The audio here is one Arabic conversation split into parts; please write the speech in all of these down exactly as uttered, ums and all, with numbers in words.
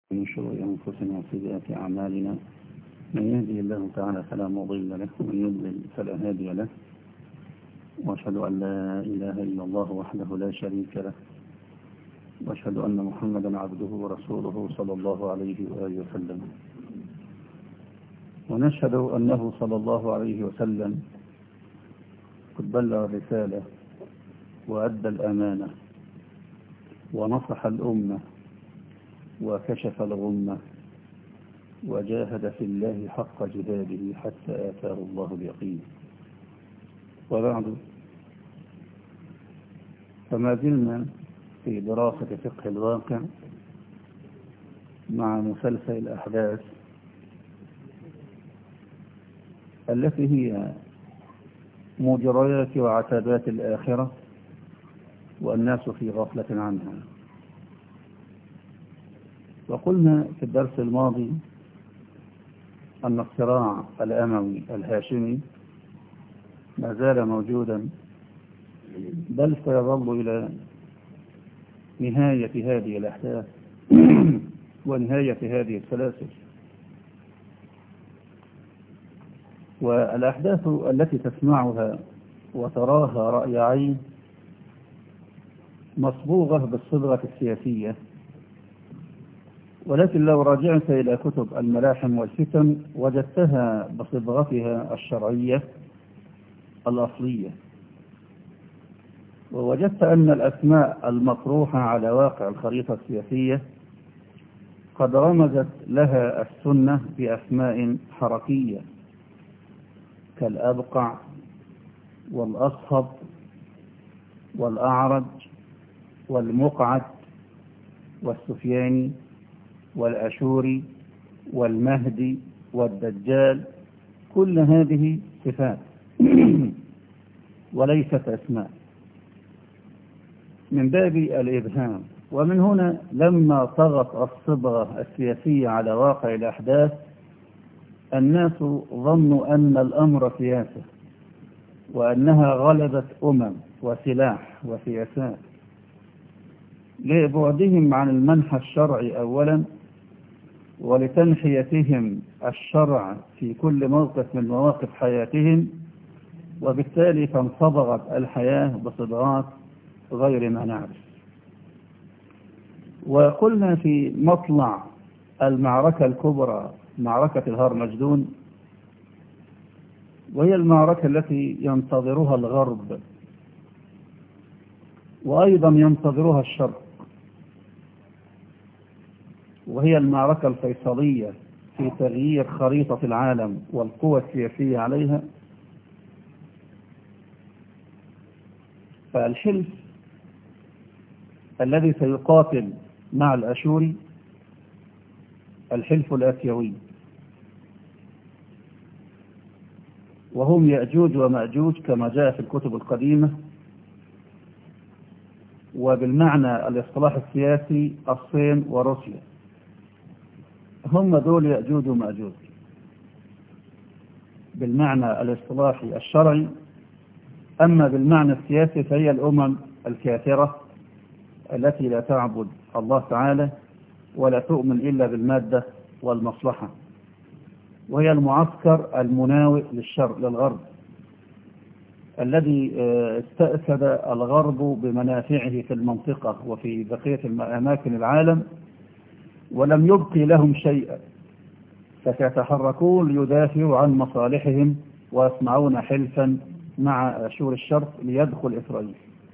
من شرور أنفسنا وسيئات أعمالنا، من يهدي الله تعالى فلا مضل له ومن يضلل فلا هادي له، وأشهد أن لا إله إلا الله وحده لا شريك له، وأشهد أن محمدا عبده ورسوله صلى الله عليه وآله وسلم، ونشهد أنه صلى الله عليه وسلم قد بلغ الرسالة وأدى الأمانة ونصح الأمة وكشف الغمة وجاهد في الله حق جهاده حتى آتاه الله اليقين. وبعد، فما زلنا في دراسة فقه الواقع مع مسلسل الأحداث التي هي مجريات وعتبات الآخرة والناس في غفلة عنها. وقلنا في الدرس الماضي أن الصراع الأموي الهاشمي ما زال موجودا، بل سيظل إلى نهاية هذه الأحداث ونهاية هذه السلاسل. والأحداث التي تسمعها وتراها رأي عين مصبوغة بالصبغة السياسية، ولكن لو رجعت إلى كتب الملاحم والفتن وجدتها بصبغتها الشرعية الأصلية، ووجدت أن الأسماء المطروحة على واقع الخريطة السياسية قد رمزت لها السنة بأسماء حركية كالأبقع والأصهب والأعرج والمقعد والسفياني والأشوري والمهدي والدجال. كل هذه صفات وليست أسماء من باب الإبهام. ومن هنا لما طغت الصبغة السياسية على واقع الأحداث الناس ظنوا أن الأمر سياسة، وأنها غلبت أمم وسلاح وسياسات، لبعدهم عن المنحى الشرعي أولا، ولتنحيتهم الشرع في كل موقف من مواقف حياتهم، وبالتالي فانصبغت الحياة بصبغات غير ما نعرف. وقلنا في مطلع المعركة الكبرى معركة الهرمجدون، وهي المعركة التي ينتظرها الغرب وأيضا ينتظرها الشرق، وهي المعركة الفيصلية في تغيير خريطة العالم والقوى السياسية عليها. فالحلف الذي سيقاتل مع الأشوري الحلف الآسيوي، وهم يأجوج ومأجوج كما جاء في الكتب القديمة، وبالمعنى الاصطلاح السياسي الصين وروسيا، هم دول يأجوج ومأجوج. بالمعنى الاصطلاحي الشرعي، أما بالمعنى السياسي فهي الأمم الكافرة التي لا تعبد الله تعالى ولا تؤمن إلا بالمادة والمصلحة، وهي المعسكر المناوئ للشر للغرب الذي استأسد الغرب بمنافعه في المنطقة وفي بقية أماكن العالم، ولم يبقي لهم شيئا، فسيتحركون ليدافعوا عن مصالحهم ويصنعون حلفا مع أشور الشرق ليدخل إسرائيل.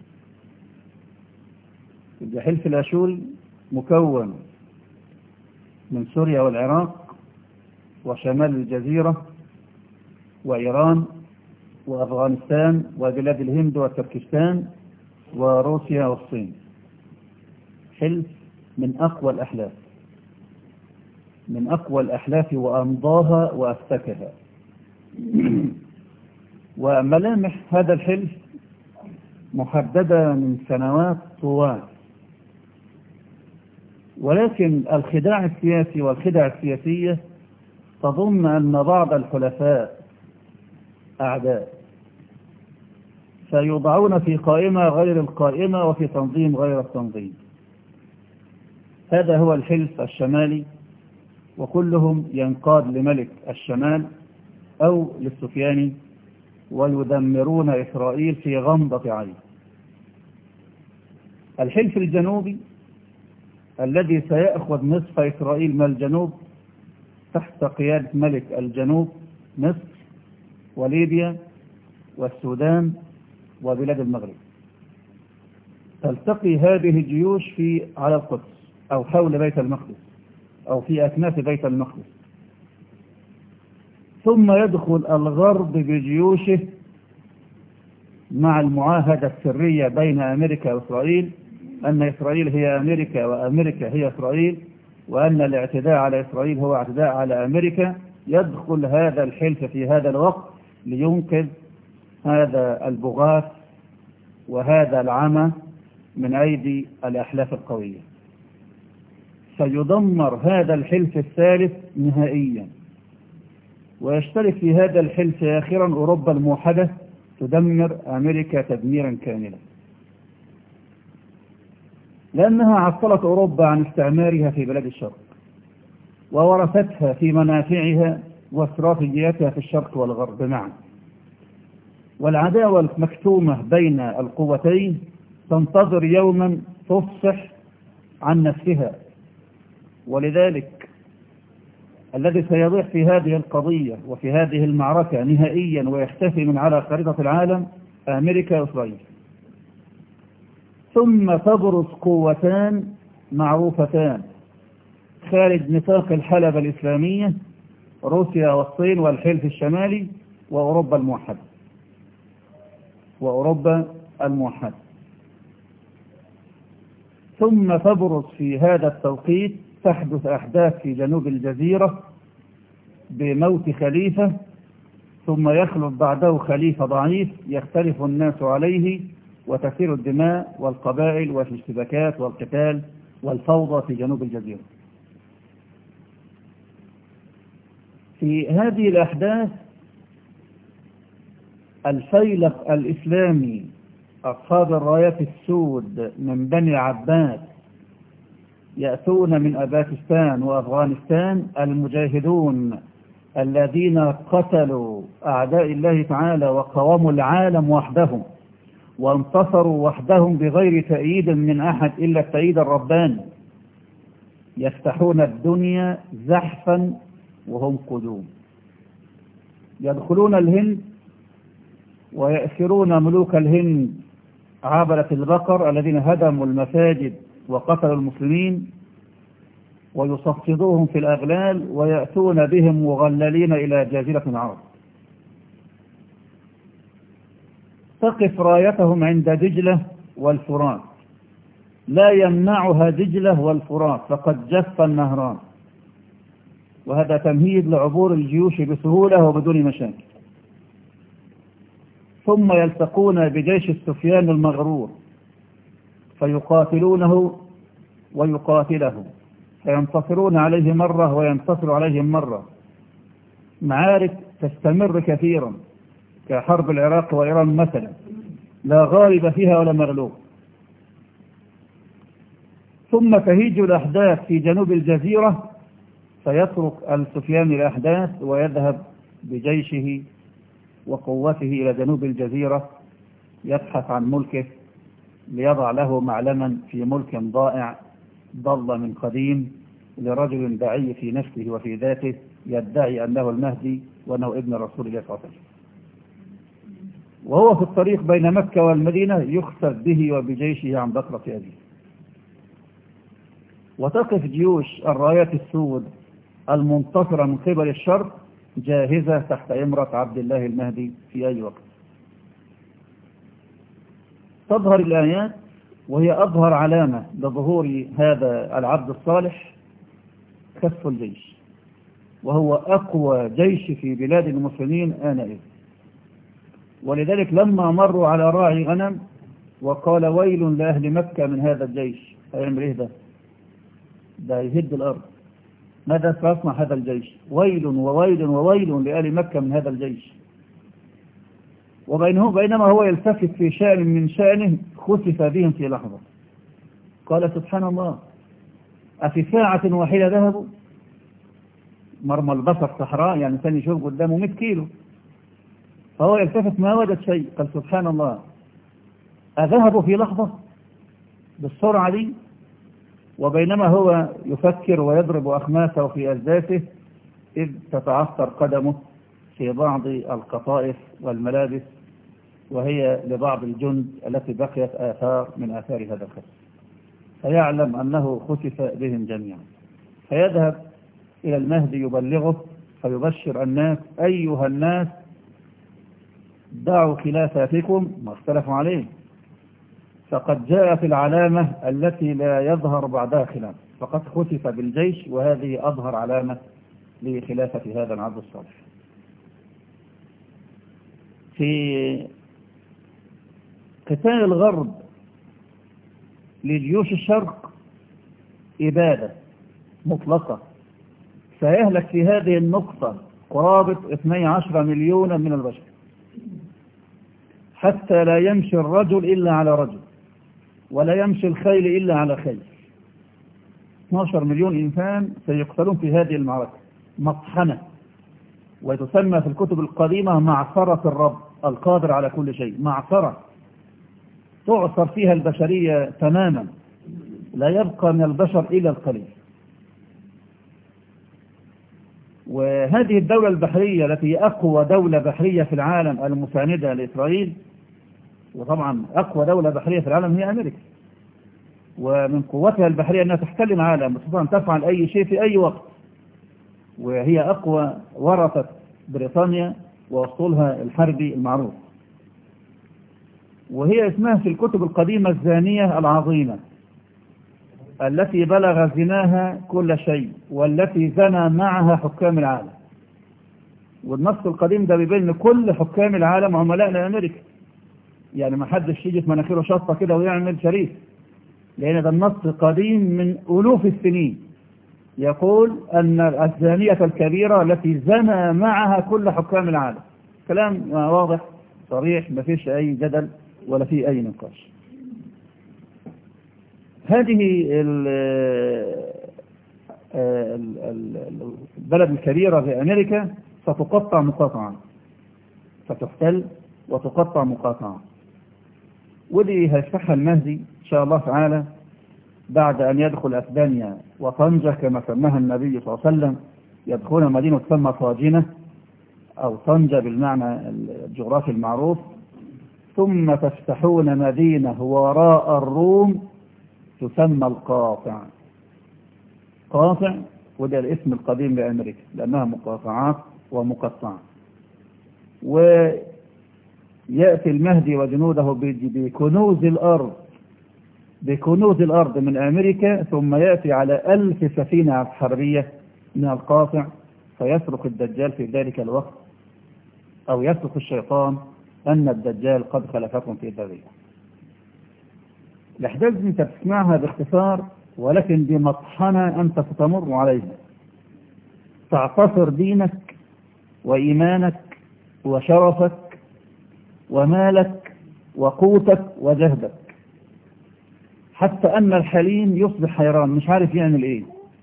الحلف الأشوري مكون من سوريا والعراق وشمال الجزيرة وإيران وأفغانستان وبلاد الهند وتركستان وروسيا والصين. حلف من أقوى الأحلاف من أقوى الأحلاف وأمضاها وأفتكها. وملامح هذا الحلف محددة من سنوات طوال، ولكن الخداع السياسي والخدع السياسية تظن أن بعض الحلفاء أعداء، فيوضعون في قائمة غير القائمة وفي تنظيم غير التنظيم. هذا هو الحلف الشمالي، وكلهم ينقاد لملك الشمال أو للسفياني، ويدمرون إسرائيل في غمضة عين. الحلف الجنوبي الذي سيأخذ نصف إسرائيل من الجنوب تحت قيادة ملك الجنوب مصر وليبيا والسودان وبلاد المغرب. تلتقي هذه الجيوش في على القدس أو حول بيت المقدس أو في أكناف بيت المقدس، ثم يدخل الغرب بجيوشه مع المعاهدة السرية بين أمريكا وإسرائيل أن إسرائيل هي أمريكا وأمريكا هي إسرائيل، وأن الاعتداء على إسرائيل هو اعتداء على أمريكا. يدخل هذا الحلف في هذا الوقت لينقذ هذا البغاث وهذا العمى من أيدي الأحلاف القوية. سيدمر هذا الحلف الثالث نهائيا، ويشترك في هذا الحلف آخرا أوروبا الموحدة تدمر أمريكا تدميرا كاملا، لأنها عطلت أوروبا عن استعمارها في بلاد الشرق، وورثتها في منافعها واستراتيجياتها في الشرق والغرب معا. والعداوة المكتومة بين القوتين تنتظر يوما تفصح عن نفسها. ولذلك الذي سيضيع في هذه القضية وفي هذه المعركة نهائيا ويختفي من على خريطة العالم أمريكا وإسرائيل. ثم تبرز قوتان معروفتان خارج نطاق الحلبة الإسلامية، روسيا والصين والحلف الشمالي وأوروبا الموحدة وأوروبا الموحدة. ثم تبرز في هذا التوقيت تحدث أحداث في جنوب الجزيرة بموت خليفة، ثم يخلف بعده خليفة ضعيف يختلف الناس عليه، وتسير الدماء والقبائل والاشتباكات والقتال والفوضى في جنوب الجزيرة. في هذه الأحداث الفيلق الإسلامي أصحاب الرايات السود من بني عباس يأتون من أباكستان وأفغانستان، المجاهدون الذين قتلوا أعداء الله تعالى وقوموا العالم وحدهم وانتصروا وحدهم بغير تأييد من أحد إلا التأييد الرباني، يفتحون الدنيا زحفا وهم قدوم، يدخلون الهند ويأسرون ملوك الهند عبلة البقر الذين هدموا المساجد وقتلوا المسلمين، ويصفدوهم في الأغلال ويأتون بهم مغللين إلى جزيرة العرب. تقف رايتهم عند دجلة والفرات، لا يمنعها دجلة والفرات فقد جف النهران، وهذا تمهيد لعبور الجيوش بسهولة وبدون مشاكل. ثم يلتقون بجيش السفيان المغرور فيقاتلونه ويقاتله، فينتصرون عليه مرة وينتصر عليهم مرة. معارك تستمر كثيرا كحرب العراق وإيران مثلا، لا غالب فيها ولا مغلوب. ثم تهيج الأحداث في جنوب الجزيرة، فيترك السفيان الأحداث ويذهب بجيشه وقوته إلى جنوب الجزيرة يبحث عن ملكه ليضع له معلما في ملك ضائع ضل من قديم لرجل داعي في نفسه وفي ذاته يدعي أنه المهدي وأنه ابن رسول الله صلى الله عليه وسلم، وهو في الطريق بين مكة والمدينة يخسف به وبجيشه عن بكرة أبيه. وتقف جيوش الرايات السود المنتصرة من قبل الشرق جاهزة تحت إمرة عبد الله المهدي في أي وقت. تظهر الآيات وهي أظهر علامة لظهور هذا العبد الصالح، كف الجيش، وهو أقوى جيش في بلاد المسلمين آنئذ. ولذلك لما مروا على راعي غنم وقال ويل لأهل مكة من هذا الجيش، هيعمل إيه ده؟ ده يهد الأرض. ماذا سيصنع هذا الجيش؟ ويل وويل وويل لأهل مكة من هذا الجيش. وبينه بينما هو يلتفت في شأن من شأنه خسف بهم في لحظة. قال سبحان الله، أفي ساعة واحدة ذهبوا؟ مرمى البصر صحراء، يعني الإنسان يشوف قدامه مئة كيلو، فهو يلتفت ما وجد شيء. قال سبحان الله، أذهبوا في لحظة بالسرعة دي؟ وبينما هو يفكر ويضرب أخماسه في أجداثه إذ تتعثر قدمه في بعض القطائف والملابس، وهي لبعض الجند التي بقيت آثار من آثار هذا الخسف، فيعلم أنه خسف بهم جميعا. فيذهب إلى المهدي يبلغه فيبشر الناس: أيها الناس، دعوا خلافاتكم ما اختلفوا عليه، فقد جاءت العلامة التي لا يظهر بعدها خلاف، فقد خسف بالجيش، وهذه أظهر علامة لخلافة هذا العبد الصالح. في قتال الغرب لجيوش الشرق إبادة مطلقة، سيهلك في هذه النقطة قرابة اثني عشر مليون من البشر، حتى لا يمشي الرجل إلا على رجل، ولا يمشي الخيل إلا على خيل. اثني عشر مليون إنسان سيقتلون في هذه المعركة مطحنة، وتسمى في الكتب القديمة معصرة الرب القادر على كل شيء. معصرة تعصر فيها البشرية تماما، لا يبقى من البشر إلا القليل. وهذه الدولة البحرية التي أقوى دولة بحرية في العالم المساندة لإسرائيل، وطبعا أقوى دولة بحرية في العالم هي أمريكا، ومن قوتها البحرية أنها تحتل العالم، بتستطيع أن تفعل أي شيء في أي وقت، وهي أقوى ورثة بريطانيا وأسطولها الحربي المعروف. وهي اسمها في الكتب القديمة الزانية العظيمة، التي بلغ زناها كل شيء، والتي زنى معها حكام العالم. والنص القديم ده بيبين كل حكام العالم عملاء لأمريكا، يعني ما حدش يجي في مناخيره شطة كده ويعمل شريف، لأن ده النص قديم من ألوف السنين، يقول أن الزانية الكبيرة التي زنى معها كل حكام العالم. كلام واضح صريح، ما فيش أي جدل ولا فيه أي نقاش. هذه البلد الكبيرة في أمريكا ستقطع مقاطعة، ستحتل وتقطع مقاطعة، ودي هيفتحها المهدي إن شاء الله تعالى بعد أن يدخل أسبانيا وطنجة كما سماها النبي صلى الله عليه وسلم. يدخل مدينة تسمى طاجنة أو طنجة بالمعنى الجغرافي المعروف، ثم تفتحون مدينة وراء الروم تسمى القاطع. قاطع، وده الاسم القديم لأمريكا لأنها مقاطعات ومقطعة. ويأتي المهدي وجنوده بكنوز الأرض بكنوز الأرض من أمريكا، ثم يأتي على ألف سفينة حربية من القاطع، فيصرخ الدجال في ذلك الوقت، أو يصرخ الشيطان أن الدجال قد خلفكم في ذلك. الأحداث دي أنت بتسمعها باختصار، ولكن بمطحنة أنت ستمر عليها، تعتصر دينك وإيمانك وشرفك ومالك وقوتك وجهدك، حتى أن الحليم يصبح حيران مش عارف يعمل إيه.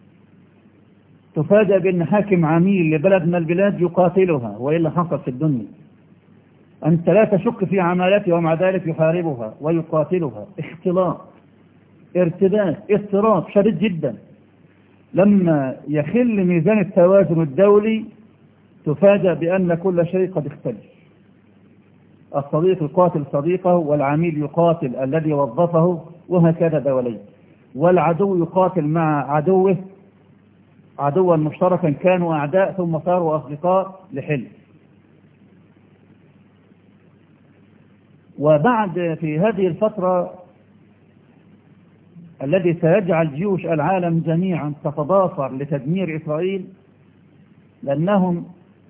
تفاجأ بأن حاكم عميل لبلد من البلاد يقاتلها، وإلا حصل في الدنيا. أنت لا تشك في عمالته، ومع ذلك يحاربها ويقاتلها. اختلاط، ارتباك، اضطراب شديد جدا. لما يخل ميزان التوازن الدولي تفاجأ بأن كل شيء قد اختلف. الصديق يقاتل صديقه، والعميل يقاتل الذي وظفه، وهكذا دولي. والعدو يقاتل مع عدوه، عدوا مشتركا كانوا أعداء ثم صاروا أصدقاء لحلف. وبعد في هذه الفترة الذي سيجعل جيوش العالم جميعا تتضافر لتدمير إسرائيل، لأنهم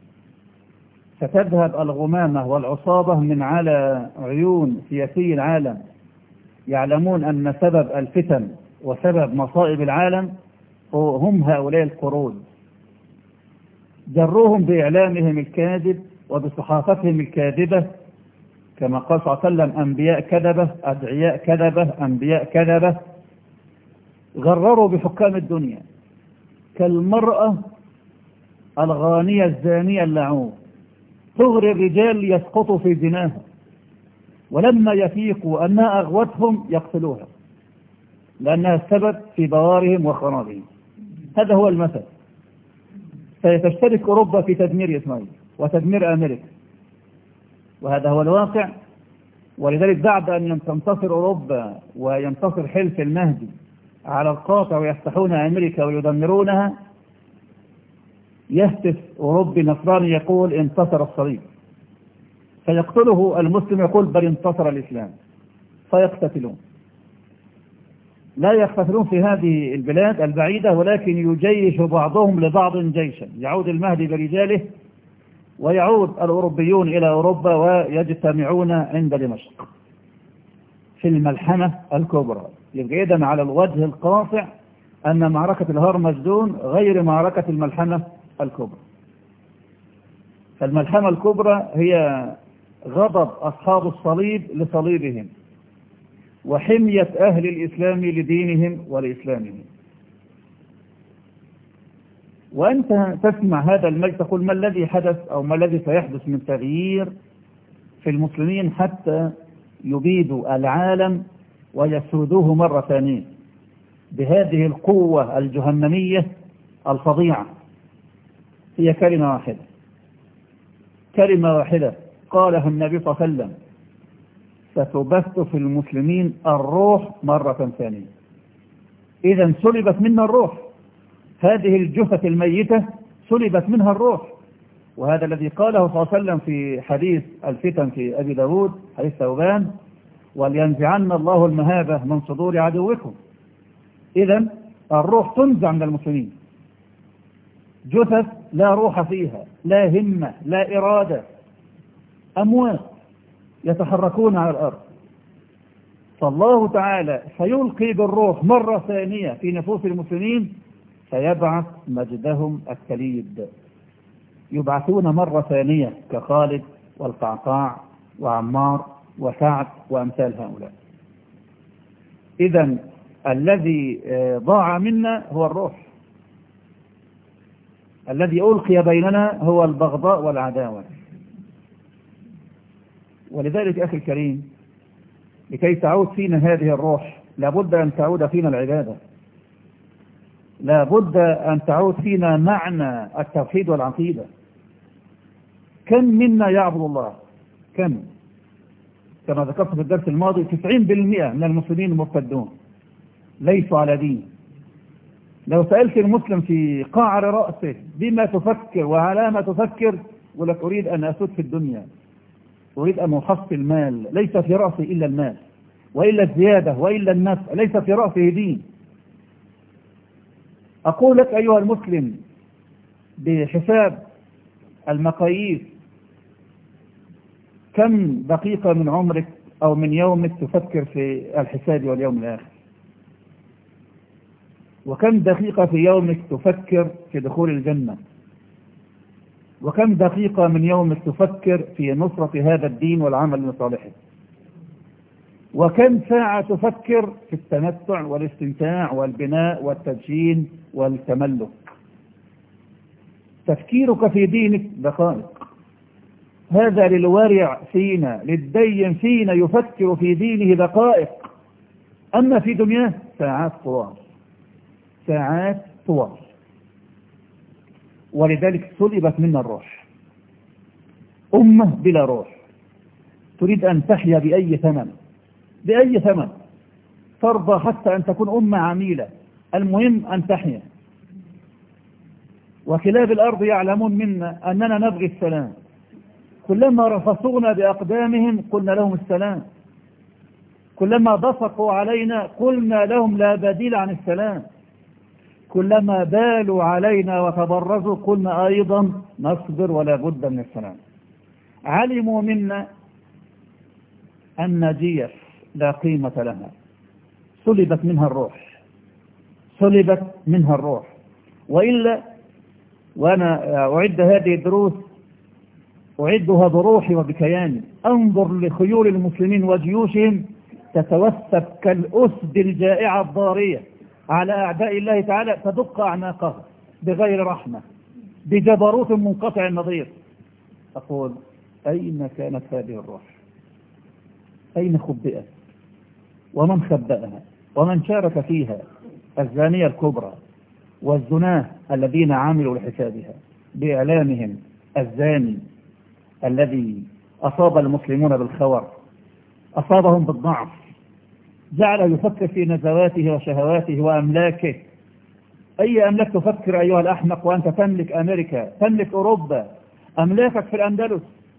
ستذهب الغمامة والعصابة من على عيون سياسي العالم، يعلمون أن سبب الفتن وسبب مصائب العالم هم هؤلاء القرود. جروهم بإعلامهم الكاذب وبصحافتهم الكاذبة، كما قال صلى الله عليه وسلم: أنبياء كذبة، أدعياء كذبة، أنبياء كذبة. غرروا بحكام الدنيا كالمرأة الغانية الزانية اللعوب، تغري الرجال يسقطوا في زناها، ولما يفيقوا أنها أغوتهم يقتلوها لأنها السبب في بوارهم وخرابهم. هذا هو المثل. ستشترك أوروبا في تدمير إسرائيل وتدمير أمريكا، وهذا هو الواقع. ولذلك بعد أن تنتصر أوروبا وينتصر حلف المهدي على القاطع ويفتحون أمريكا ويدمرونها، يهتف أوروبي نصراني يقول انتصر الصليب، فيقتله المسلم يقول بل انتصر الإسلام، فيقتتلون. لا يقتتلون في هذه البلاد البعيدة، ولكن يجيش بعضهم لبعض جيشا، يعود المهدي برجاله ويعود الأوروبيون إلى أوروبا ويجتمعون عند دمشق في الملحمة الكبرى. يبقى إذن على الوجه القاطع أن معركة الهرمجدون غير معركة الملحمة الكبرى. فالملحمة الكبرى هي غضب أصحاب الصليب لصليبهم، وحمية أهل الإسلام لدينهم ولإسلامهم. وأنت تسمع هذا المجد تقول ما الذي حدث أو ما الذي سيحدث من تغيير في المسلمين حتى يبيدوا العالم ويسودوه مرة ثانية بهذه القوة الجهنمية الفظيعة. هي كلمة واحدة، كلمة واحدة قالها النبي صلى الله عليه وسلم: ستبث في المسلمين الروح مرة ثانية. إذا سلبت منا الروح، هذه الجثة الميتة سلبت منها الروح. وهذا الذي قاله صلى الله عليه وسلم في حديث الفتن في أبي داود، حديث ثوبان: ولينزعن الله المهابة من صدور عدوكم. إذا الروح تنزع من المسلمين، جثث لا روح فيها، لا همة، لا إرادة، أموات يتحركون على الأرض. فالله تعالى سيلقي بالروح مرة ثانية في نفوس المسلمين، فيبعث مجدهم التليد، يبعثون مرة ثانية كخالد والقعقاع وعمار وسعد وأمثال هؤلاء. إذن الذي ضاع منا هو الروح، الذي ألقي بيننا هو البغضاء والعداوة. ولذلك أخي الكريم، لكي تعود فينا هذه الروح لابد أن تعود فينا العبادة، لابد أن تعود فينا معنى التوحيد والعقيدة. كم منا يعبد الله؟ كم؟ كما ذكرت في الدرس الماضي تسعين بالمئة من المسلمين مرتدون، ليسوا على دين. لو سألت المسلم في قعر رأسه بما تفكر وعلى ما تفكر، يقول لك أريد أن أسود في الدنيا، أريد أن أحصل المال، ليس في رأسي إلا المال وإلا الزيادة وإلا النفع، ليس في رأسه دين. أقول لك أيها المسلم بحساب المقاييس، كم دقيقة من عمرك أو من يومك تفكر في الحساب واليوم الآخر؟ وكم دقيقة في يومك تفكر في دخول الجنة؟ وكم دقيقة من يومك تفكر في نصرة هذا الدين والعمل لصالحه؟ وكم ساعة تفكر في التمتع والاستمتاع والبناء والتدشين والتملك؟ تفكيرك في دينك دقائق. هذا للورع فينا، للدين فينا يفكر في دينه دقائق، أما في دنياه ساعات طوال، ساعات طوال. ولذلك سلبت منا الروح. أمة بلا روح تريد أن تحيا بأي ثمن، بأي ثمن، ترضى حتى أن تكون أمة عميلة، المهم أن تحيا. وكلاب الأرض يعلمون منا أننا نبغي السلام، كلما رفصونا بأقدامهم قلنا لهم السلام، كلما ضفقوا علينا قلنا لهم لا بديل عن السلام، كلما بالوا علينا وتبرزوا قلنا أيضا نصبر ولا بد من السلام. علموا منا أن جيش لا قيمة لها، سلبت منها الروح، سلبت منها الروح. وإلا، وأنا أعد هذه الدروس أعدها بروحي وبكياني، أنظر لخيول المسلمين وجيوشهم تتوثب كالأسد الجائعة الضارية على أعداء الله تعالى تدق أعناقها بغير رحمة بجبروت منقطع النظير. أقول أين كانت هذه الروح؟ أين خبئت؟ ومن خبأها؟ ومن شارك فيها؟ الزانية الكبرى والزناه الذين عملوا لحسابها بإعلامهم الزاني الذي أصاب المسلمون بالخور، أصابهم بالضعف، جعل يفكر في نزواته وشهواته وأملاكه. أي أملاك تفكر أيها الأحمق وأنت تملك أمريكا، تملك أوروبا، أملاكك في الأندلس،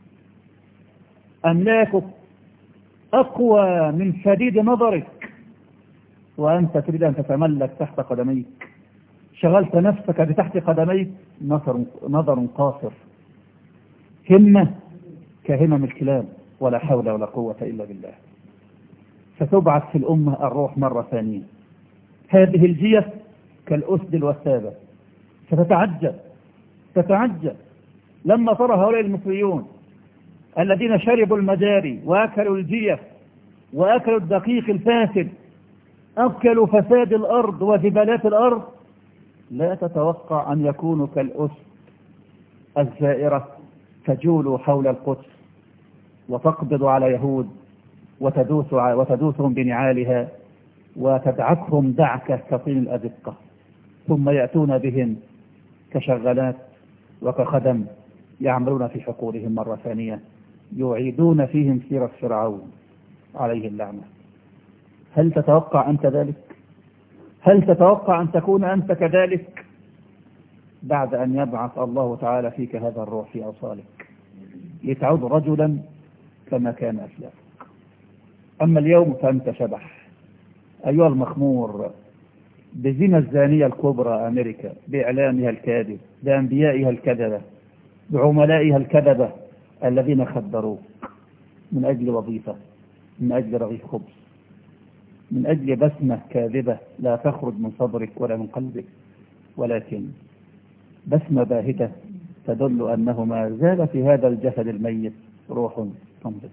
أملاكك أقوى من سديد نظرك، وأنت تريد أن تتملك تحت قدميك. شغلت نفسك بتحت قدميك نظر, نظر قاصر، همة كهمم الكلاب، ولا حول ولا قوة إلا بالله. ستبعث في الأمة الروح مرة ثانية. هذه الجيش كالأسد الوثابة. ستتعجب تتعجب لما ترى هؤلاء المصريون الذين شربوا المجاري وأكلوا الجيف وأكلوا الدقيق الفاسد، أكلوا فساد الأرض وزبالات الأرض، لا تتوقع أن يكونوا كالأسد الزائرة تجول حول القدس وتقبض على يهود وتدوس وتدوسهم بنعالها وتدعكهم دعكة كطين الأزقة، ثم يأتون بهم كشغالات وكخدم يعملون في حقولهم مرة ثانية، يعيدون فيهم سيرة فرعون عليه اللعنة. هل تتوقع أنت ذلك؟ هل تتوقع أن تكون أنت كذلك بعد أن يبعث الله تعالى فيك هذا الروح في أوصالك لتعود رجلا كما كان أسلافك؟ أما اليوم فأنت شبح أيها المخمور بزنا الزانية الكبرى أمريكا، بإعلامها الكاذب، بأنبيائها الكذبة، بعملائها الكذبة الذين خدروك من أجل وظيفة، من أجل رغيف خبز، من أجل بسمة كاذبة لا تخرج من صدرك ولا من قلبك، ولكن بسمة باهتة تدل أنه ما زال في هذا الجسد الميت روح تنبض.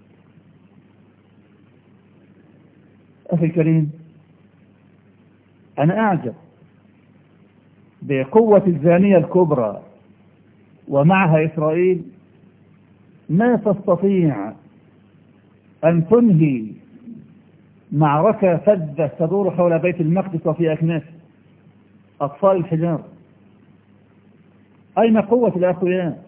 أخي الكريم، أنا أعجب بقوة الزانية الكبرى ومعها إسرائيل، ما تستطيع أن تنهي معركة فذة تدور حول بيت المقدس وفي أكناس أطفال الحجار. أين قوة الأخوياء؟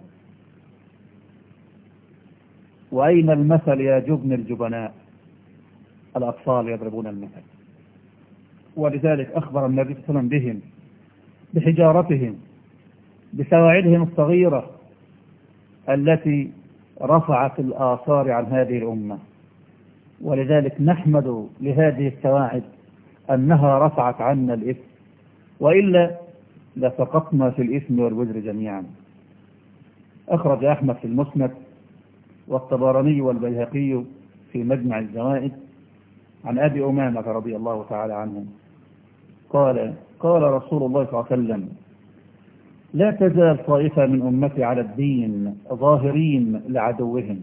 وأين المثل يا جبن الجبناء؟ الأطفال يضربون المثل. ولذلك أخبر النبي صلى الله عليه وسلم بهم، بحجارتهم، بسواعدهم الصغيرة التي رفعت الآثار عن هذه الأمة. ولذلك نحمد لهذه السواعد أنها رفعت عنا الإثم، وإلا لسقطنا في الإثم والوزر جميعا. أخرج أحمد في المسند والطبراني والبيهقي في مجمع الزوائد عن أبي أمامة رضي الله تعالى عنه قال قال رسول الله صلى الله عليه وسلم: لا تزال طائفة من أمتي على الدين ظاهرين لعدوهم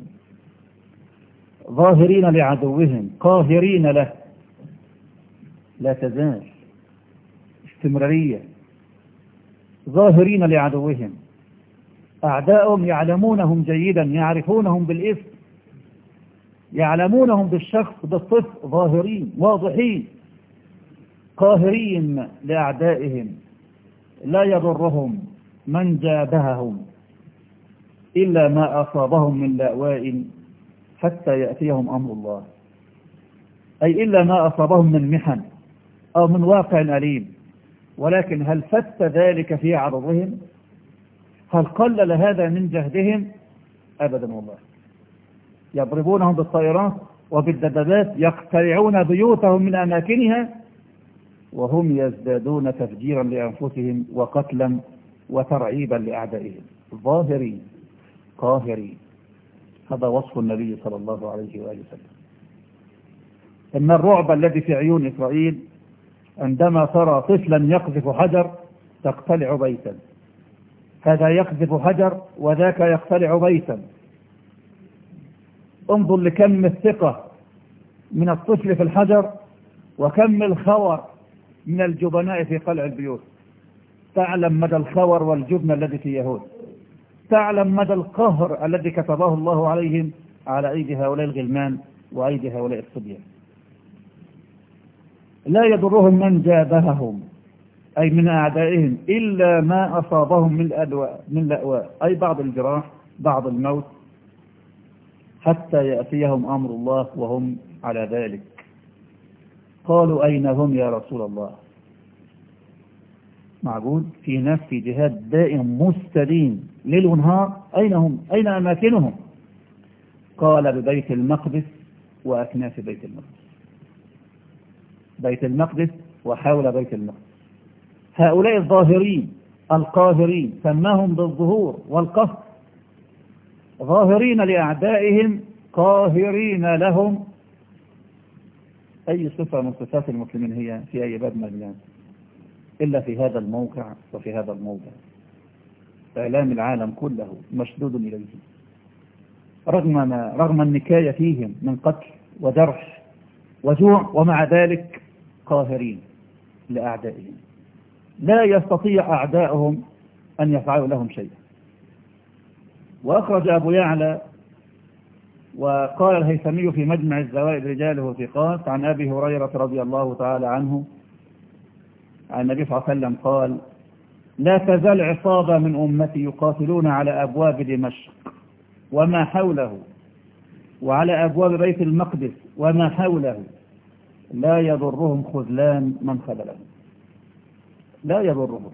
ظاهرين لعدوهم قاهرين له. لا تزال، استمرارية، ظاهرين لعدوهم. أعداؤهم يعلمونهم جيدا، يعرفونهم بالإثم، يعلمونهم بالشخص بالصف، ظاهرين واضحين قاهرين لأعدائهم، لا يضرهم من جابههم إلا ما أصابهم من لأواء حتى يأتيهم أمر الله، أي إلا ما أصابهم من محن أو من واقع أليم. ولكن هل فت ذلك في عرضهم؟ هل قلل هذا من جهدهم؟ أبدا والله. يضربونهم بالطائرات وبالدبابات، يقتلعون بيوتهم من أماكنها، وهم يزدادون تفجيرا لأنفسهم وقتلا وترعيبا لأعدائهم. ظاهرين قاهرين. هذا وصف النبي صلى الله عليه وآله وسلم. إن الرعب الذي في عيون إسرائيل عندما ترى طفلا يقذف حجر تقتلع بيتا، هذا يقذف حجر وذاك يقتلع بيتا. انظر لكم الثقة من الطفل في الحجر وكم الخور من الجبناء في قلع البيوت. تعلم مدى الخور والجبن الذي في يهود. تعلم مدى القهر الذي كتبه الله عليهم على أيدي هؤلاء الغلمان وأيدي هؤلاء الصبيان. لا يضرهم من جابههم أي من أعدائهم إلا ما أصابهم من الأدواء من الأواء أي بعض الجراح بعض الموت حتى يأتيهم أمر الله وهم على ذلك. قالوا أين هم يا رسول الله؟ معقول في ناس في جهاد دائم مستديم ليل ونهار، أين هم؟ أين أماكنهم؟ قال ببيت المقدس وأكناف بيت المقدس. بيت المقدس وحول بيت المقدس. هؤلاء الظاهرين القاهرين سماهم بالظهور والقهر، ظاهرين لأعدائهم قاهرين لهم. أي صفة من صفات المسلمين هي في أي باب من البلاد إلا في هذا الموقع وفي هذا الموضع. إعلام العالم كله مشدود إليه رغم ما رغم النكاية فيهم من قتل وجرح وجوع، ومع ذلك قاهرين لأعدائهم. لا يستطيع أعداؤهم أن يفعلوا لهم شيئا. وأخرج أبو يعلى وقال الهيثمي في مجمع الزوائد رجاله ثقات عن أبي هريرة رضي الله تعالى عنه عن النبي صلى الله عليه وسلم قال: لا تزال عصابة من أمتي يقاتلون على أبواب دمشق وما حوله وعلى أبواب بيت المقدس وما حوله لا يضرهم خذلان من خذلهم. لا يضرهم.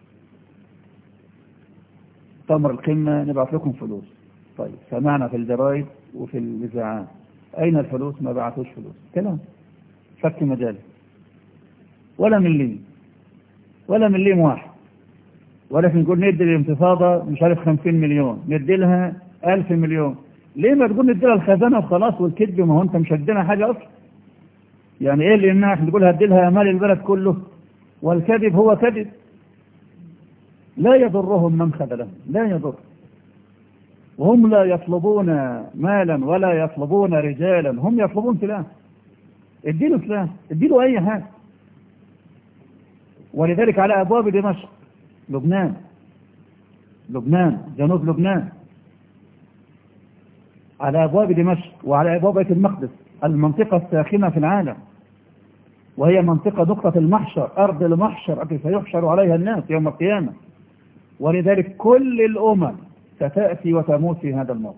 تمر القمة نبعث لكم فلوس. طيب سمعنا في الجرايد وفي الإذاعات، أين الفلوس؟ ما بعثوش فلوس. كلام فك مجال ولا مليم ولا مليم واحد. ولكن نقول ندي الانتفاضة مش عارف خمسين مليون، ندي لها ألف مليون. ليه ما تقول ندي لها الخزانة وخلاص والكذب؟ ما هو أنت مش هدينا حاجة أصلا. يعني إيه اللي يمنعك تقول هدي لها أمال البلد كله؟ والكذب هو كذب. لا يضرهم من خذلهم، لا يضر. وهم لا يطلبون مالا ولا يطلبون رجالا، هم يطلبون سلاح. اديله سلاح، اديله أي حاجة. ولذلك على أبواب دمشق لبنان لبنان جنوب لبنان، على أبواب دمشق وعلى أبواب بيت المقدس المنطقة الساخنة في العالم، وهي منطقة نقطة المحشر، أرض المحشر التي سيحشر عليها الناس يوم القيامة. ولذلك كل الأمم ستأتي وتموت في هذا الموقع.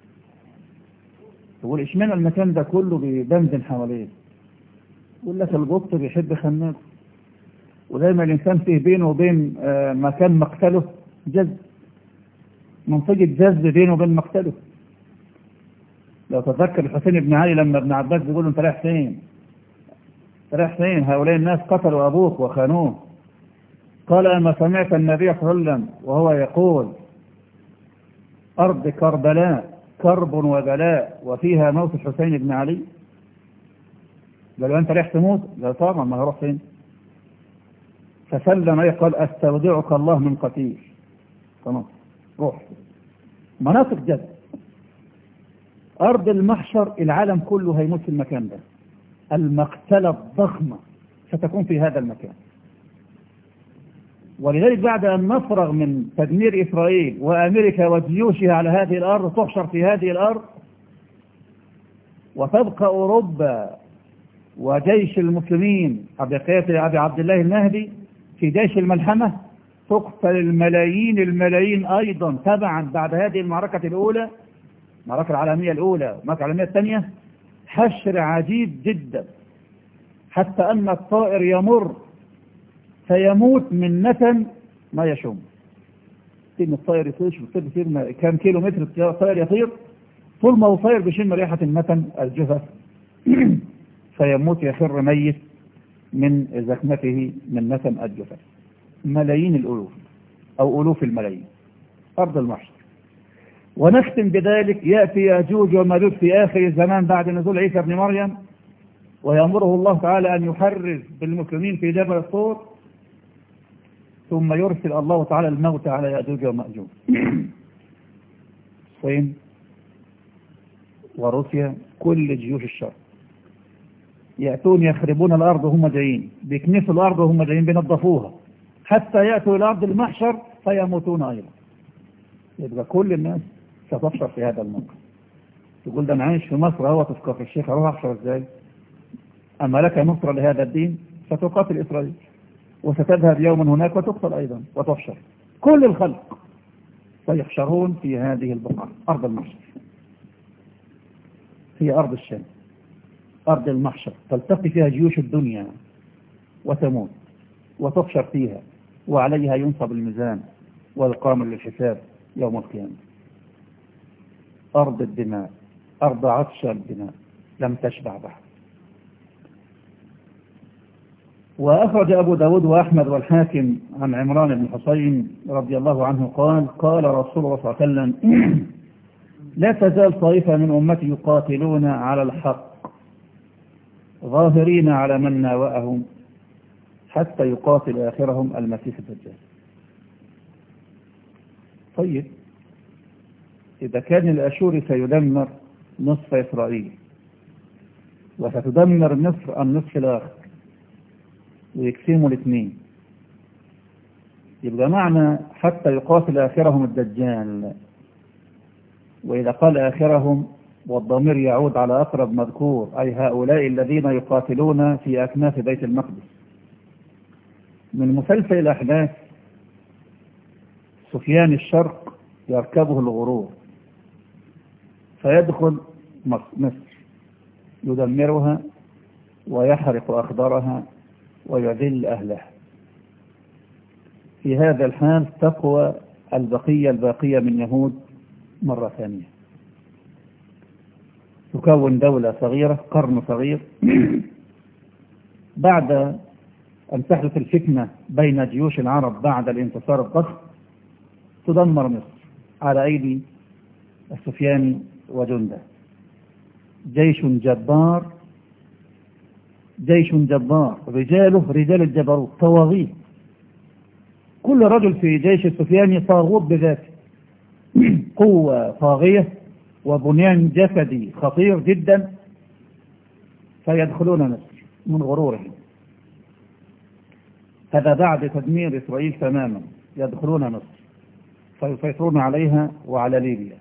تقول إشمعنى المكان ده كله بيدندن حواليه؟ يقول لك القط بيحب خناق، ودايما الإنسان فيه بينه وبين مكان مقتله جذب، منطقة جذب بينه وبين مقتله. لو تذكر الحسين بن علي لما ابن عباس بيقول له: انت رايح فين؟ انت رايح فين؟ هؤلاء الناس قتلوا أبوك وخانوه. قال: أما سمعت النبي صلى الله عليه وسلم وهو يقول: أرض كربلاء كرب وبلاء وفيها موت الحسين بن علي؟ قال له: أنت رايح تموت؟ قال: طبعا، ما هروح فين؟ فسلم عليه قال: أستودعك الله من قتيل. خلاص روح. مناطق جد، أرض المحشر، العالم كله هيموت في المكان ده. المقتلة الضخمة ستكون في هذا المكان. ولذلك بعد أن نفرغ من تدمير إسرائيل وأمريكا وجيوشها على هذه الأرض، تحشر في هذه الأرض وتبقى أوروبا وجيش المسلمين بقيادة أبي عبد الله المهدي في جيش الملحمة، تقتل الملايين الملايين أيضا تبعا بعد هذه المعركة الأولى، المعركة العالمية الأولى والمعركة العالمية الثانية. حشر عجيب جدا، حتى أن الطائر يمر فيموت من نتن ما يشم. تيجي الطائر يطير يطير كم كيلو متر الطائر يطير، طول ما هو طائر بيشم ريحة النتن الجثث فيموت يخر ميت من زكمته من نتن الجثث. ملايين الألوف أو ألوف الملايين، أرض المحشر. ونختم بذلك: يأتي يأجوج وماجوج في آخر الزمان بعد نزول عيسى بن مريم، ويأمره الله تعالى أن يحرز بالمسلمين في جبل الطور، ثم يرسل الله تعالى الموت على يأجوج ومأجوج. الصين وروسيا، كل جيوش الشر يأتون يخربون الأرض وهم جايين، بيكنسوا الأرض وهم جايين، بينظفوها، حتى يأتوا إلى أرض المحشر فيموتون أيضا. يبقى كل الناس ستحشر في هذا الموقف. تقول ده أنا عايش في مصر أهو في كفر الشيخ، أروح أحشر إزاي؟ أما لك نصرة لهذا الدين ستقاتل إسرائيل، وستذهب يوما هناك وتقتل أيضا وتحشر. كل الخلق سيحشرون في هذه البقعة، أرض المحشر، هي أرض الشام، أرض المحشر، تلتقي فيها جيوش الدنيا وتموت وتحشر فيها، وعليها ينصب الميزان ويقام للحساب يوم القيامة. أرض الدماء، أرض عطش الدماء لم تشبع بعد. وأخرج أبو داود وأحمد والحاكم عن عمران بن حسين رضي الله عنه قال قال رسول الله صلى الله عليه وسلم: لا تزال طائفة من أمتي يقاتلون على الحق ظاهرين على من ناوأهم حتى يقاتل آخرهم المسيح الدجال. طيب، إذا كان الأشوري سيدمر نصف إسرائيل وستدمر مصر النصف الآخر ويقسموا الاثنين، يبقى معنى حتى يقاتل آخرهم الدجال. وإذا قال آخرهم والضمير يعود على أقرب مذكور، أي هؤلاء الذين يقاتلون في أكناف بيت المقدس. من مسلسل الأحداث سفيان الشرق يركبه الغرور فيدخل مصر يدمرها ويحرق أخضرها ويذل أهلها. في هذا الحال تقوى البقية الباقية من يهود مرة ثانية، تكون دولة صغيرة، قرن صغير. بعد أن تحدث الفتنة بين جيوش العرب بعد الانتصار الضخم، تدمر مصر على أيدي السفياني وجنده. جيش جبار، جيش جبار، رجاله رجال الجبروت، طواغيت. كل رجل في جيش السفياني طاغوت بذاته، قوة طاغية وبنيان جسدي خطير جدا، فيدخلون مصر من غرورهم. هذا بعد تدمير إسرائيل تماما، يدخلون مصر فيسيطرون عليها وعلى ليبيا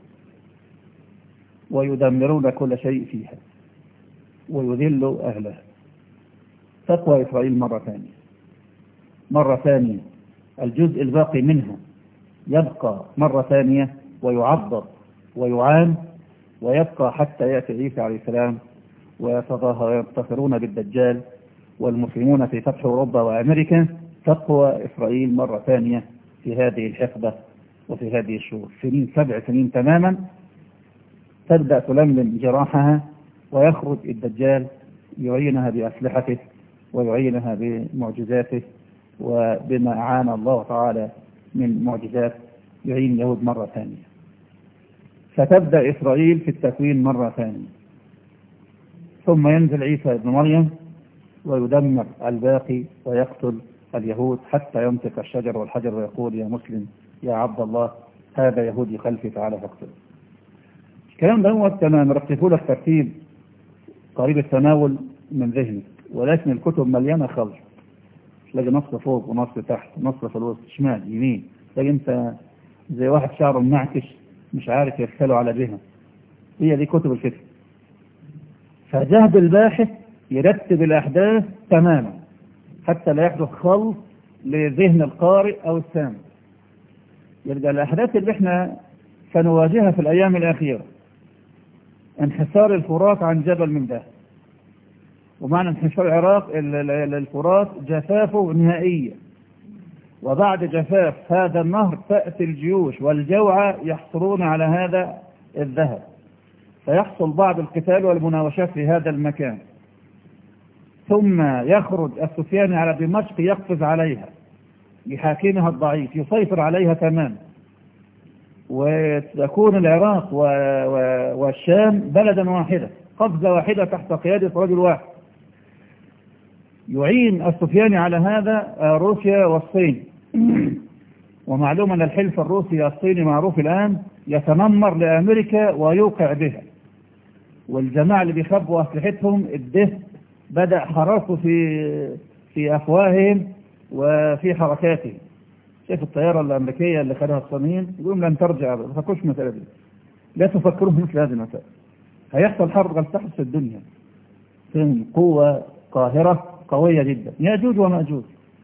ويدمرون كل شيء فيها ويذلوا أهلها. تقوى إسرائيل مرة ثانية، مرة ثانية الجزء الباقي منها يبقى مرة ثانية ويعضد ويعان ويبقى حتى يأتي عيسى عليه السلام وينتصرون بالدجال والمسلمون في فتح أوروبا وأمريكا. تقوى إسرائيل مرة ثانية في هذه الحقبة وفي هذه الشهور، سنين سبع سنين تماما، تبدأ تلملم جراحها ويخرج الدجال يعينها بأسلحته ويعينها بمعجزاته وبما أعان الله تعالى من معجزات يعين اليهود مرة ثانية. فتبدأ إسرائيل في التكوين مرة ثانية، ثم ينزل عيسى ابن مريم ويدمر الباقي ويقتل اليهود حتى ينطق الشجر والحجر ويقول: يا مسلم يا عبد الله هذا يهودي خلفي تعالى فاقتله. الكلام ده هو أنا مرتبه لك ترتيب قريب التناول من ذهنك، ولكن الكتب مليانة خلط، تلاقي نص فوق ونص تحت ونص في الوسط شمال يمين، تلاقي انت زي واحد شعره منعكش مش عارف يرسله على جهة. هي دي كتب الفكر. فجهد الباحث يرتب الأحداث تماما حتى لا يحدث خلط لذهن القارئ أو السامع. يبقى الأحداث اللي احنا سنواجهها في الأيام الأخيرة: انحسار الفرات عن جبل من ده، ومعنى انحسار العراق الفرات جفافه نهائيا، وبعد جفاف هذا النهر تأتي الجيوش والجوعى يحصلون على هذا الذهب، فيحصل بعض القتال والمناوشات في هذا المكان، ثم يخرج السفياني على دمشق يقفز عليها بحاكمها الضعيف يسيطر عليها تماما، وتكون العراق والشام بلدا واحدا، قفزة واحدة تحت قيادة رجل واحد. يعين السفياني على هذا روسيا والصين، ومعلوم أن الحلف الروسي الصيني معروف الآن يتنمر لأمريكا ويوقع بها، والجماعة اللي بيخبوا أسلحتهم الدهب بدأ حراسه في في أفواههم وفي حركاتهم. شايف الطيارة الأمريكية اللي خدها الصينيين يقولون لن ترجع، ما تفكروش المسألة دي، لا تفكروا في مثل هذه المسائل. هيحصل حرب قد تحدث في الدنيا، في قوة قاهرة قوية جدا، يأجوج ومأجوج.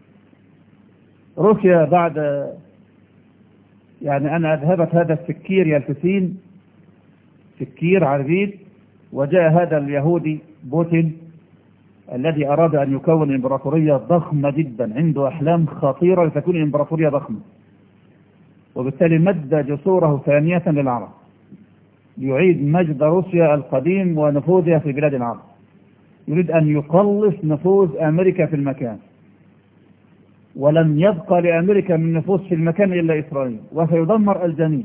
روسيا بعد يعني أن أذهبت هذا السكير يلتسين، سكير عربيد، وجاء هذا اليهودي بوتين الذي أراد أن يكون إمبراطورية ضخمة جدا، عنده أحلام خطيرة لتكون إمبراطورية ضخمة، وبالتالي مد جسوره ثانية للعرب ليعيد مجد روسيا القديم ونفوذها في بلاد العرب. يريد أن يقلص نفوذ أمريكا في المكان، ولن يبقى لأمريكا من نفوذ في المكان إلا إسرائيل، وسيدمر الجميع.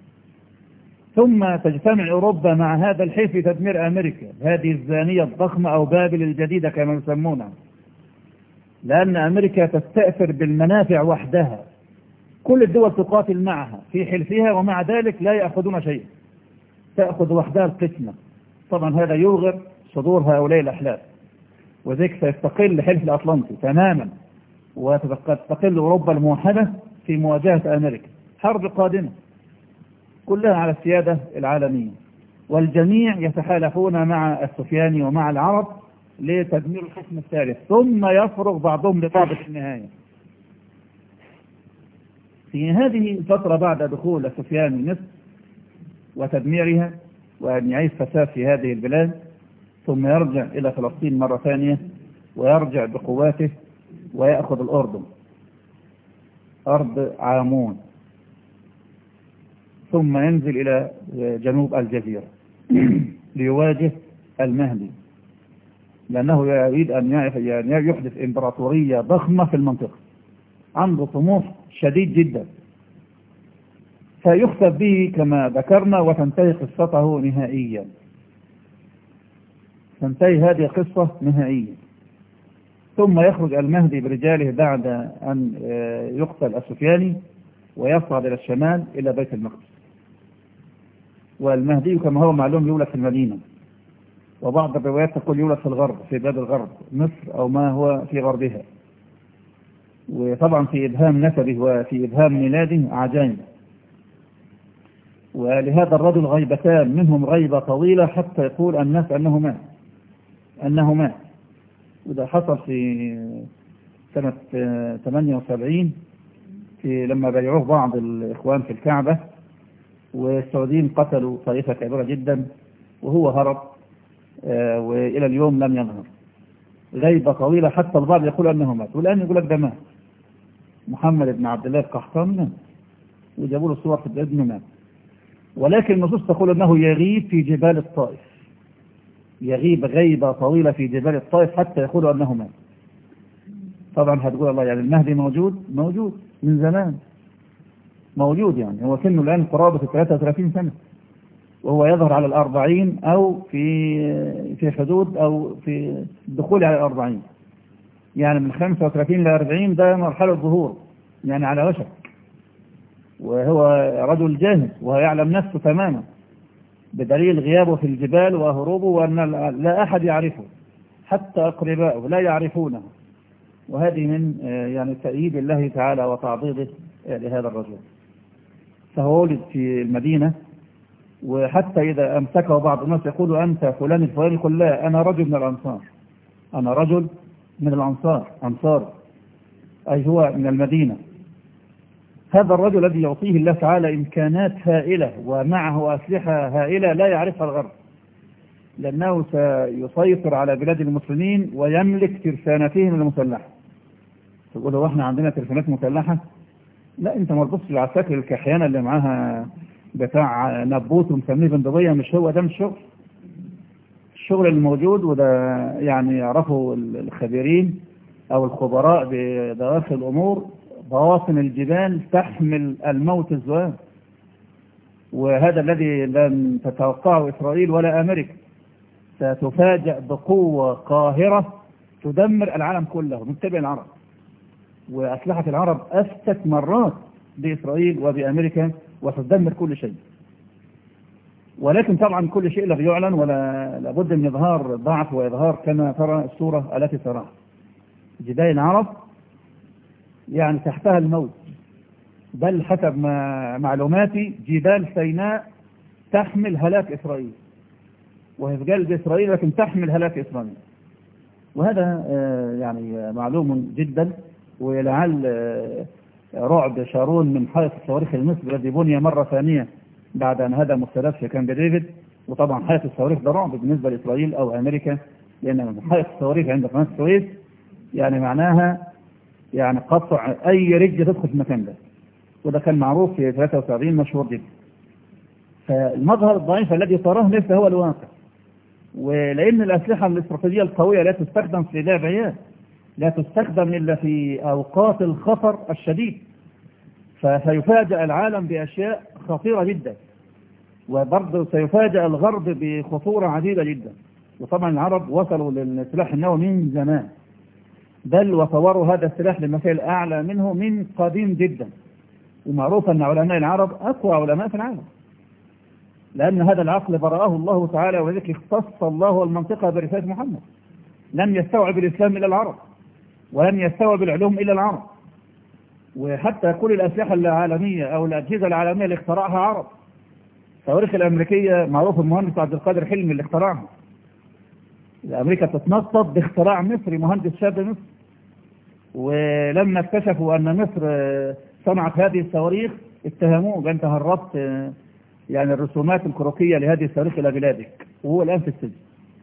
ثم تجتمع أوروبا مع هذا الحلف في تدمير أمريكا، هذه الزانية الضخمة أو بابل الجديدة كما يسمونها، لأن أمريكا تستأثر بالمنافع وحدها، كل الدول تقاتل معها في حلفها، ومع ذلك لا يأخذون شيء، تأخذ وحدها القسمة. طبعا هذا يوغر صدور هؤلاء الأحلام، وذلك سيستقل حلف الأطلنطي تماما، وتستقل أوروبا الموحدة في مواجهة أمريكا. حرب قادمة كلها على السيادة العالمية، والجميع يتحالفون مع السفياني ومع العرب لتدمير القسم الثالث، ثم يفرغ بعضهم لبعض في النهاية. في هذه الفترة بعد دخول السفياني مصر وتدميرها وأن يعيش فساد في هذه البلاد، ثم يرجع إلى فلسطين مرة ثانية، ويرجع بقواته ويأخذ الأردن أرض عامون، ثم ينزل إلى جنوب الجزيرة ليواجه المهدي، لأنه يريد أن يحدث إمبراطورية ضخمة في المنطقة، عنده طموح شديد جدا، فيخسف به كما ذكرنا وتنتهي قصته نهائيا. تنتهي هذه القصة نهائيا، ثم يخرج المهدي برجاله بعد أن يقتل السفياني، ويصعد إلى الشمال إلى بيت المقدس. والمهدي كما هو معلوم يولد في المدينة، وبعض الروايات تقول يولد في الغرب، في بلاد الغرب مصر أو ما هو في غربها. وطبعا في إبهام نسبه وفي إبهام ميلاده عجائب. ولهذا الرجل غيبتان، منهم غيبة طويلة حتى يقول الناس أنه مات أنه مات وده حصل في سنة ثمانية وسبعين في لما بايعوه بعض الإخوان في الكعبة، والسعوديين قتلوا طائفة كبيرة جدا، وهو هرب آه وإلى اليوم لم يظهر. غيبة طويلة حتى البعض يقول أنه مات، والآن يقول لك ده مات. محمد بن عبد الله القحطاني مات، وجابوا له صور في الابن مات. ولكن النصوص تقول أنه يغيب في جبال الطائف، يغيب غيبة طويلة في جبال الطائف حتى يقولوا أنه مات. طبعا هتقول الله يعني المهدي موجود موجود من زمان، موجود، يعني هو سنه الآن قرابة ثلاثة وثلاثين سنة، وهو يظهر على الأربعين أو في في حدود أو في الدخول على الأربعين، يعني من خمسة وثلاثين إلى أربعين ده مرحلة ظهور، يعني على وشك. وهو رجل جاهز ويعلم نفسه تماما، بدليل غيابه في الجبال وهروبه، وأن لا أحد يعرفه حتى أقربائه لا يعرفونه. وهذه من يعني تأييد الله تعالى وتعضيده لهذا الرجل. فهو ولد في المدينة، وحتى إذا أمسكه بعض الناس يقول أنت فلان الفلاني، يقول لا أنا رجل من الأنصار، أنا رجل من الأنصار، أنصار أي هو من المدينة. هذا الرجل الذي يعطيه الله تعالى إمكانات هائلة ومعه أسلحة هائلة لا يعرفها الغرب، لأنه سيسيطر على بلاد المسلمين ويملك ترسانتهم المسلحة. تقول له احنا عندنا ترسانات مسلحة؟ لا، انت مربوط بالعساكر الكحيانة اللي معاها بتاع نبوت ومسميه بندقية، مش هو ده، مش شغل. الشغل الموجود وده يعني يعرفه الخبيرين أو الخبراء بدواخل الأمور، بواطن الجبال تحمل الموت الزوال، وهذا الذي لن تتوقعه إسرائيل ولا أمريكا. ستفاجأ بقوة قاهرة تدمر العالم كله من تبع العرب، وأسلحة العرب أفتت مرات بإسرائيل وبأمريكا، وتدمر كل شيء. ولكن طبعا كل شيء لا بيعلن ولا لابد من إظهار ضعف وإظهار كما ترى الصورة التي تراها. جبال العرب يعني تحتها الموت، بل حسب ما معلوماتي جبال سيناء تحمل هلاك إسرائيل، وهي في قلب إسرائيل لكن تحمل هلاك إسرائيل. وهذا يعني معلوم جدا. ولعل رعب شارون من حائط الصواريخ المصري الذي بني مرة ثانية بعد أن هدموا الثلاث في كامب ديفيد. وطبعا حائط الصواريخ ده رعب بالنسبة لإسرائيل أو أمريكا، لأن حائط الصواريخ عند قناة السويس يعني معناها يعني قطع أي رجل تدخل في المكان ده، وده كان معروف في ثلاثة وسبعين مشهور جدا. فالمظهر الضعيف الذي تراه ليس هو الواقع. ولأن الأسلحة الاستراتيجية القوية لا تستخدم في لعب عيال، لا تستخدم إلا في أوقات الخطر الشديد، فسيفاجأ العالم بأشياء خطيرة جدا، وبرضه سيفاجأ الغرب بخطورة عديدة جدا. وطبعا العرب وصلوا للسلاح النووي من زمان، بل وطوروا هذا السلاح لمثال أعلى منه من قديم جدا. ومعروف أن علماء العرب أقوى علماء في العالم، لأن هذا العقل برأه الله تعالى، وذلك اختص الله المنطقة برسالة محمد. لم يستوعب الإسلام إلى العرب، ولم يستوعب العلوم إلى العرب. وحتى كل الأسلحة العالمية أو الأجهزة العالمية اللي اخترعها عرب. الصواريخ الأمريكية معروف المهندس عبد القادر حلمي اللي اخترعها. أمريكا تتنصت باختراع مصري، مهندس شاب مصري. ولما اكتشفوا أن مصر صنعت هذه الصواريخ اتهموه بأن هربت يعني الرسومات الكروكية لهذه الصواريخ إلى بلادك، وهو الآن في السجن.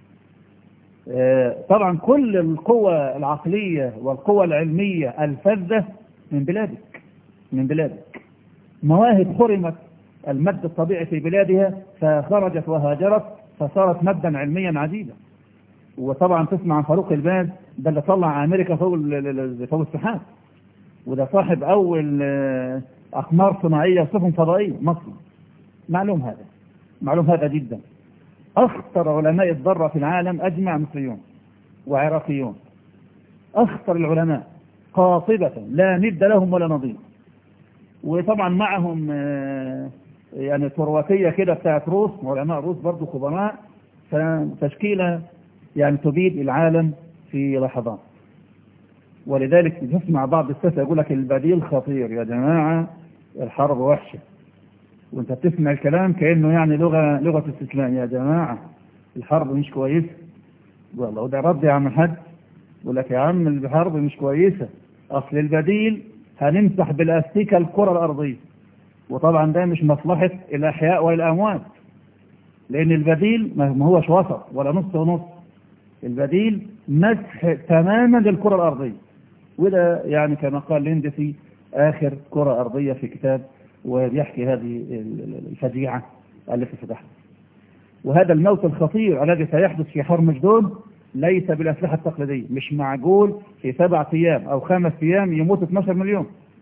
طبعا كل القوة العقلية والقوة العلمية الفذة من بلادك من بلادك مواهب حرمت المد الطبيعي في بلادها فخرجت وهاجرت فصارت مدا علميا عجيبا. وطبعا تسمع عن فاروق الباز، ده اللي طلع أمريكا فوق فوق السحاب، وده صاحب أول أقمار صناعية وسفن فضائية مصر. معلوم هذا معلوم هذا جدا. أخطر علماء الذرة في العالم أجمع مصريون وعراقيون، أخطر العلماء قاطبة لا ند لهم ولا نظير. وطبعا معهم يعني ثرواتية كده بتاعت روس، علماء روس برضو خبراء، فتشكيلة يعني تبيد العالم في لحظات. ولذلك تسمع بعض الساسة يقول لك البديل خطير. يا جماعة الحرب وحشة، وانت بتسمع الكلام كأنه يعني لغة لغة استسلام. يا جماعة الحرب مش كويسة. والله وده رد يا عم الحاج، يقول لك يا عم الحرب مش كويسة، أصل البديل هنمسح بالأستيكة الكرة الأرضية. وطبعا ده مش مصلحة الأحياء ولا الأموات، لأن البديل ما هوش وسط ولا نص ونص، البديل مسح تماما للكرة الأرضية. وده يعني كما قال ليندسي آخر كرة أرضية في كتاب، ويحكي هذه الفجيعة التي ستحدث. وهذا الموت الخطير الذي سيحدث في حرمجدون ليس بالأسلحة التقليدية. مش معقول في سبعة أيام أو خمس أيام يموت اثناشر مليون،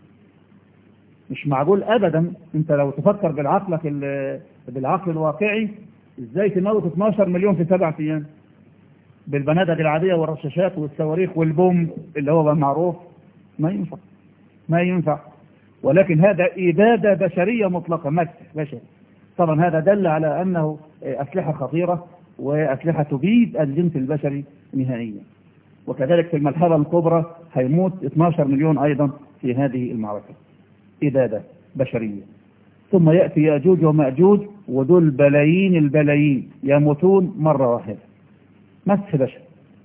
مش معقول أبدا. أنت لو تفكر بالعقل بالعقل الواقعي إزاي تموت اثناشر مليون في سبعة أيام بالبنادق العادية والرشاشات والصواريخ والبوم اللي هو معروف؟ ما ينفع ما ينفع. ولكن هذا إبادة بشرية مطلقة، مسح بشري. طبعا هذا دل على أنه أسلحة خطيرة وأسلحة تبيد الجنس البشري نهائيا. وكذلك في الملحمة الكبرى هيموت اثناشر مليون أيضا في هذه المعركة، إبادة بشرية. ثم يأتي يأجوج ومأجوج، ودول بلايين البلايين يموتون مرة واحدة، مسح بشري.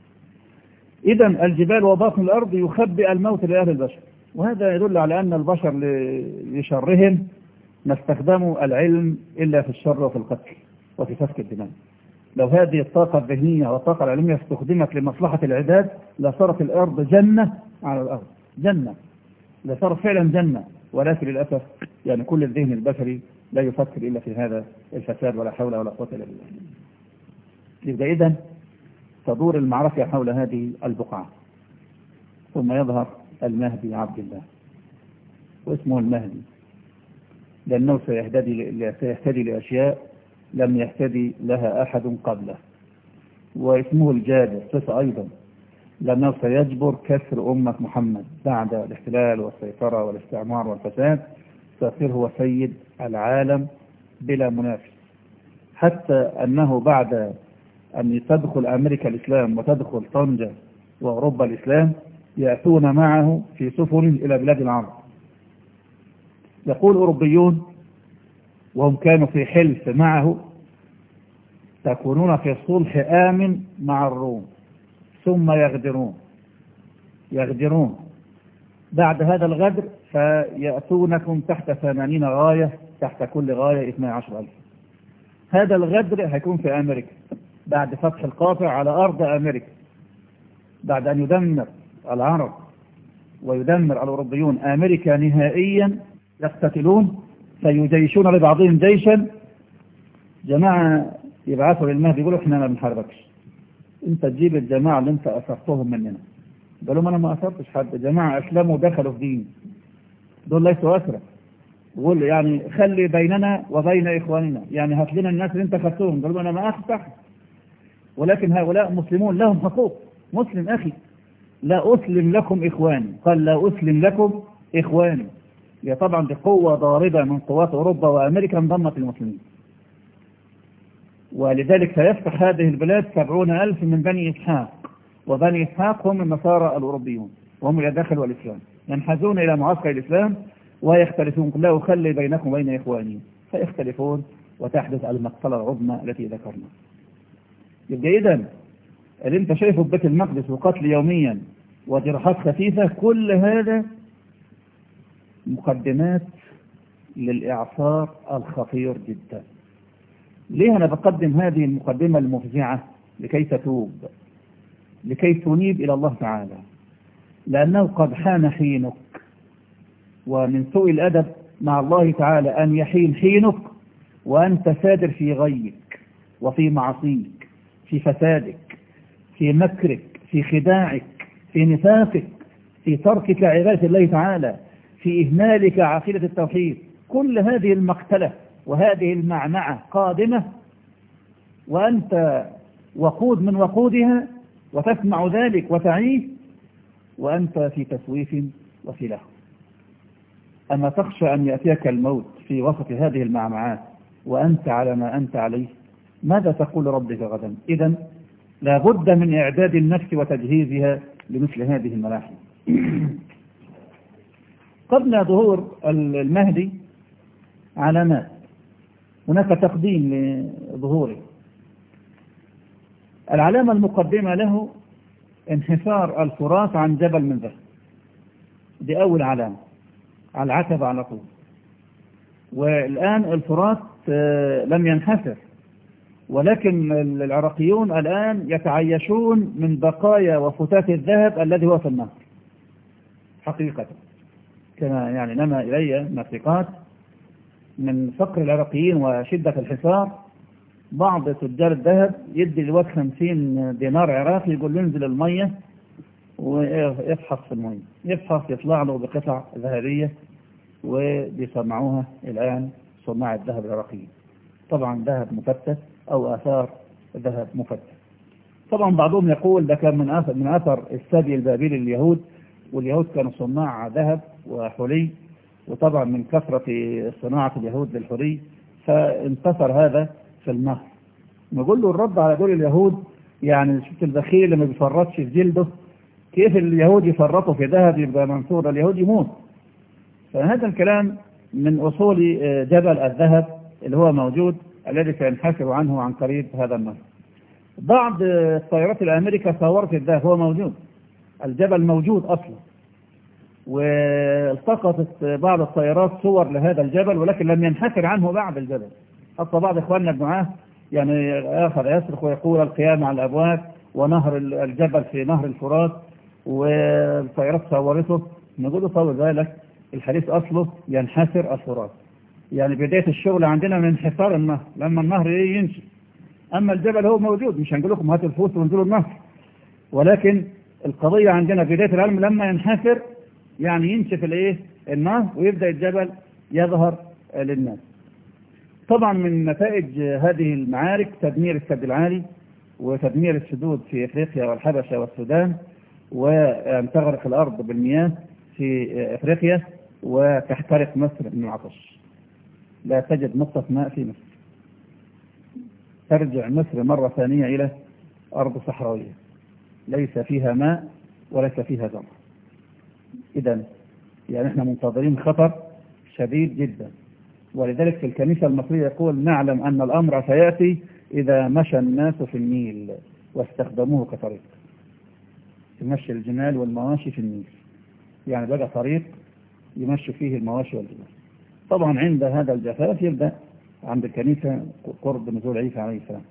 إذا الجبال وباطن الأرض يخبئ الموت لأهل البشر. وهذا يدل على أن البشر لشرهم ما استخدموا العلم إلا في الشر وفي القتل وفي سفك الدماء. لو هذه الطاقة الذهنية والطاقة العلمية استخدمت لمصلحة العباد لصارت الأرض جنة على الأرض، جنة، لصارت فعلا جنة. ولكن للأسف يعني كل الذهن البشري لا يفكر إلا في هذا الفساد، ولا حول ولا قوة إلا بالله. يبقى إذن تدور المعركة حول هذه البقعة. ثم يظهر المهدي عبد الله، واسمه المهدي لأنه سيهتدي سيهتدي لأشياء لم يهتدي لها أحد قبله. واسمه الجابر صفة أيضا، لأنه سيجبر كسر أمة محمد بعد الاحتلال والسيطرة والاستعمار والفساد. سيصير هو سيد العالم بلا منافس، حتى أنه بعد أن تدخل أمريكا الإسلام وتدخل طنجة وأوروبا الإسلام يأتون معه في سفن إلى بلاد العرب. يقول أوروبيون وهم كانوا في حلف معه تكونون في صلح آمن مع الروم ثم يغدرون يغدرون بعد هذا الغدر فيأتونكم تحت ثمانين غاية، تحت كل غاية اثني عشر ألف. هذا الغدر هيكون في أمريكا بعد فتح القاطع على أرض أمريكا، بعد أن يدمر العرب ويدمر الأوروبيون أمريكا نهائيا، يقتتلون فيجيشون لبعضهم جيشا. جماعة يبعثوا للمهدي يقولوا احنا ما بنحاربكش، انت تجيب الجماعة اللي انت أسرتهم مننا. قالوا ما انا ما أسرتش حد، جماعة أسلموا ودخلوا في دين، دول ليسوا أسرة. يقول يعني خلي بيننا وبين إخواننا، يعني هات لنا الناس اللي انت خدتهم. قالوا انا ما أفتح، ولكن هؤلاء مسلمون لهم حقوق. مسلم أخي، لا أسلم لكم إخواني. قال لا أسلم لكم إخواني. هي طبعا دي قوة ضاربة من قوات أوروبا وأمريكا انضمت للمسلمين، ولذلك سيفتح هذه البلاد سبعون ألف من بني إسحاق، وبني إسحاق هم النصارى الأوروبيون وهم يدخلوا الإسلام، ينحازون إلى معسكر الإسلام ويختلفون. لا أخلي بينكم وبين إخواني، فيختلفون وتحدث المقتلة العظمى التي ذكرنا. يبقى إذن اللي انت شايفه ببيت المقدس وقتل يوميا وجراحات خفيفة، كل هذا مقدمات للإعصار الخطير جدا. ليه أنا بقدم هذه المقدمة المفزعة؟ لكي تتوب، لكي تنيب إلى الله تعالى، لأنه قد حان حينك. ومن سوء الأدب مع الله تعالى أن يحين حينك وأنت سادر في غيك وفي معصيك، في فسادك، في مكرك، في خداعك، في نفاقك، في تركك عبادة الله تعالى، في إهمالك عقيدة التوحيد. كل هذه المقتلة وهذه المعمعة قادمة وأنت وقود من وقودها، وتسمع ذلك وتعيه وأنت في تسويف وفي لهو. أما تخشى أن يأتيك الموت في وسط هذه المعمعات وأنت على ما أنت عليه؟ ماذا تقول ربك غدا؟ إذن لا بد من إعداد النفس وتجهيزها لمثل هذه الملاحم. قبل ظهور المهدي علامات، هناك تقديم لظهوره. العلامة المقدمة له انحسار الفرات عن جبل من ذهب، دي أول علامة على العتبة على طول. والآن الفرات لم ينحسر، ولكن العراقيون الآن يتعيشون من بقايا وفتات الذهب الذي هو في النهر حقيقة، كما يعني نما إلي نفقات من فقر العراقيين وشدة الحصار. بعض تجار الذهب يدي الوقت خمسين دينار عراقي، يقول له انزل المية ويفحص في المية، يفحص يطلع له بقطع ذهبية، وبيصنعوها الآن صناع الذهب العراقيين. طبعا ذهب مفتت أو آثار ذهب مفتت. طبعا بعضهم يقول ده كان من أثر من أثر السبي البابلي لليهود، واليهود كانوا صناع ذهب وحلي، وطبعا من كثرة صناعة اليهود للحلي فانتصر هذا في النهر. نقول له الرد على دول اليهود، يعني شفت البخيل اللي ما بيفرطش في جلده، كيف اليهود يفرطوا في ذهب يبقى منصور؟ اليهود يموت. فهذا الكلام من أصول جبل الذهب اللي هو موجود، الذي سينحسر عنه عن قريب هذا النهر. بعض الطائرات الأمريكا صورت الذهب، هو موجود، الجبل موجود أصلا، والتقطت بعض الطائرات صور لهذا الجبل، ولكن لم ينحسر عنه بعد الجبل. حتى بعض إخواننا الدعاة يعني آخر يصرخ ويقول القيام على الأبواب ونهر الجبل في نهر الفرات، والطائرات صورته. نقول له طول بالك، الحديث أصله ينحسر الفرات، يعني بداية الشغل عندنا من انحسار النهر لما النهر ينشي. أما الجبل هو موجود، مش هنقول لكم هاتوا الفوس وانزلوا النهر، ولكن القضية عندنا بداية العلم لما ينحسر، يعني ينشف الايه النهر ويبدأ الجبل يظهر للناس. طبعا من نتائج هذه المعارك تدمير السد العالي وتدمير السدود في افريقيا والحبشة والسودان، وأن تغرق الأرض بالمياه في افريقيا، وتحترق مصر من العطش، لا تجد نقطة ماء في مصر. ترجع مصر مرة ثانية إلى أرض صحراوية ليس فيها ماء وليس فيها زرع. إذن يعني احنا منتظرين خطر شديد جدا. ولذلك في الكنيسة المصرية يقول نعلم أن الأمر سيأتي إذا مشى الناس في النيل واستخدموه كطريق. تمشي الجمال والمواشي في النيل، يعني بقى طريق يمشي فيه المواشي والجمال. طبعا عند هذا الجفاف يبدأ عند الكنيسة قرب نزول عيسى عليه السلام.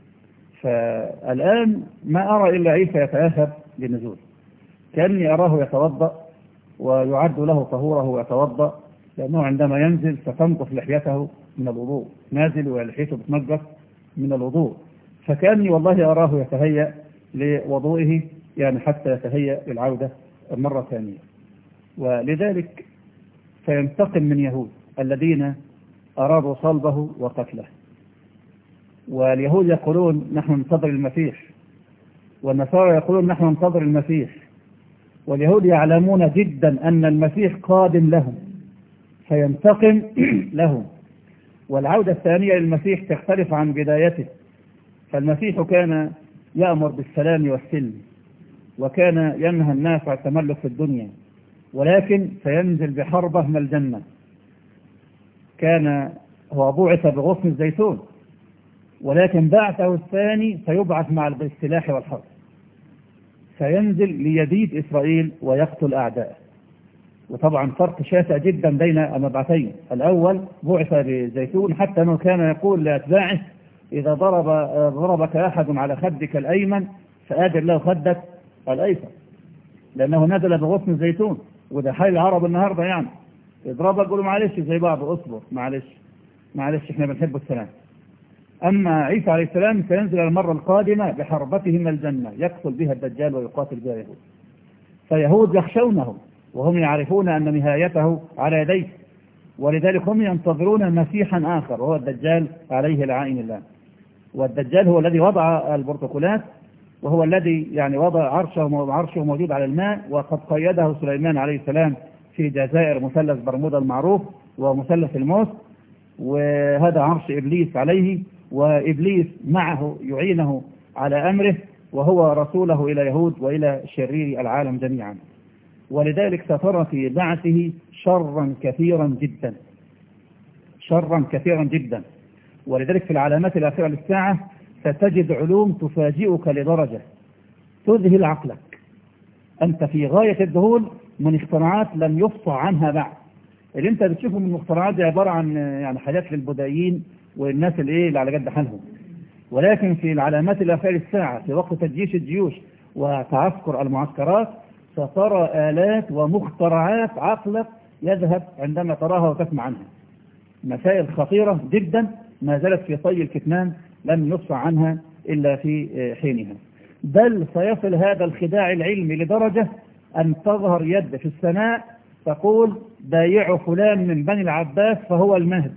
فالآن ما أرى إلا عيسى يتأهب للنزول، كأني أراه يتوضأ ويعد له طهوره ويتوضأ، لأنه عندما ينزل ستنقص لحيته من الوضوء، نازل ولحيته بتنقص من الوضوء. فكأني والله أراه يتهيأ لوضوئه، يعني حتى يتهيأ للعودة مرة ثانية. ولذلك فينتقم من يهود الذين أرادوا صلبه وقتله. واليهود يقولون نحن ننتظر المسيح، والنصارى يقولون نحن ننتظر المسيح. واليهود يعلمون جدا أن المسيح قادم لهم فينتقم لهم. والعودة الثانية للمسيح تختلف عن بدايته. فالمسيح كان يأمر بالسلام والسلم، وكان ينهى الناس عن التملك في الدنيا، ولكن سينزل بحربة من الجنة. كان هو بعث بغصن الزيتون، ولكن بعثه الثاني سيبعث مع السلاح والحرب، سينزل ليبيد إسرائيل ويقتل أعداءه. وطبعا فرق شاسع جدا بين المبعثين. الأول بعث بزيتون حتى أنه كان يقول لأتباعه إذا ضرب ضربك أحد على خدك الأيمن فآجر له خدك الأيسر، لأنه نزل بغصن الزيتون. وده حال العرب النهاردة، يعني يضربك يقولوا معلش زي بعض، اصبر معلش معلش احنا بنحب السلام. أما عيسى عليه السلام سينزل المرة القادمة بحربته من الجنة يقتل بها الدجال ويقاتل بها يهود. فيهود يخشونه وهم يعرفون أن نهايته على يديه، ولذلك هم ينتظرون مسيحا آخر وهو الدجال عليه لعائن الله. والدجال هو الذي وضع البروتوكولات، وهو الذي يعني وضع عرشه عرشه موجود على الماء، وقد قيده سليمان عليه السلام في جزائر مثلث برمودا المعروف ومثلث الموت، وهذا عرش إبليس عليه، وإبليس معه يعينه على أمره، وهو رسوله إلى يهود وإلى شرير العالم جميعا. ولذلك سترى في بعثه شرا كثيرا جدا، شرا كثيرا جدا. ولذلك في العلامات الأخيرة للساعة ستجد علوم تفاجئك لدرجة تذهل عقلك. أنت في غاية الذهول من اختراعات لم يفصح عنها بعد. اللي انت بتشوفه من المخترعات دي عبارة عن يعني حاجات للبدائيين والناس اللي ايه اللي على قد حالهم. ولكن في العلامات الأخيرة للساعة في وقت تجيش الجيوش وتعسكر المعسكرات سترى آلات ومخترعات عقلك يذهب عندما تراها وتسمع عنها. مسائل خطيرة جدا ما زالت في طي الكتمان لم يفصح عنها إلا في حينها. بل سيصل هذا الخداع العلمي لدرجة أن تظهر يد في السماء تقول بايع فلان من بني العباس فهو المهدي.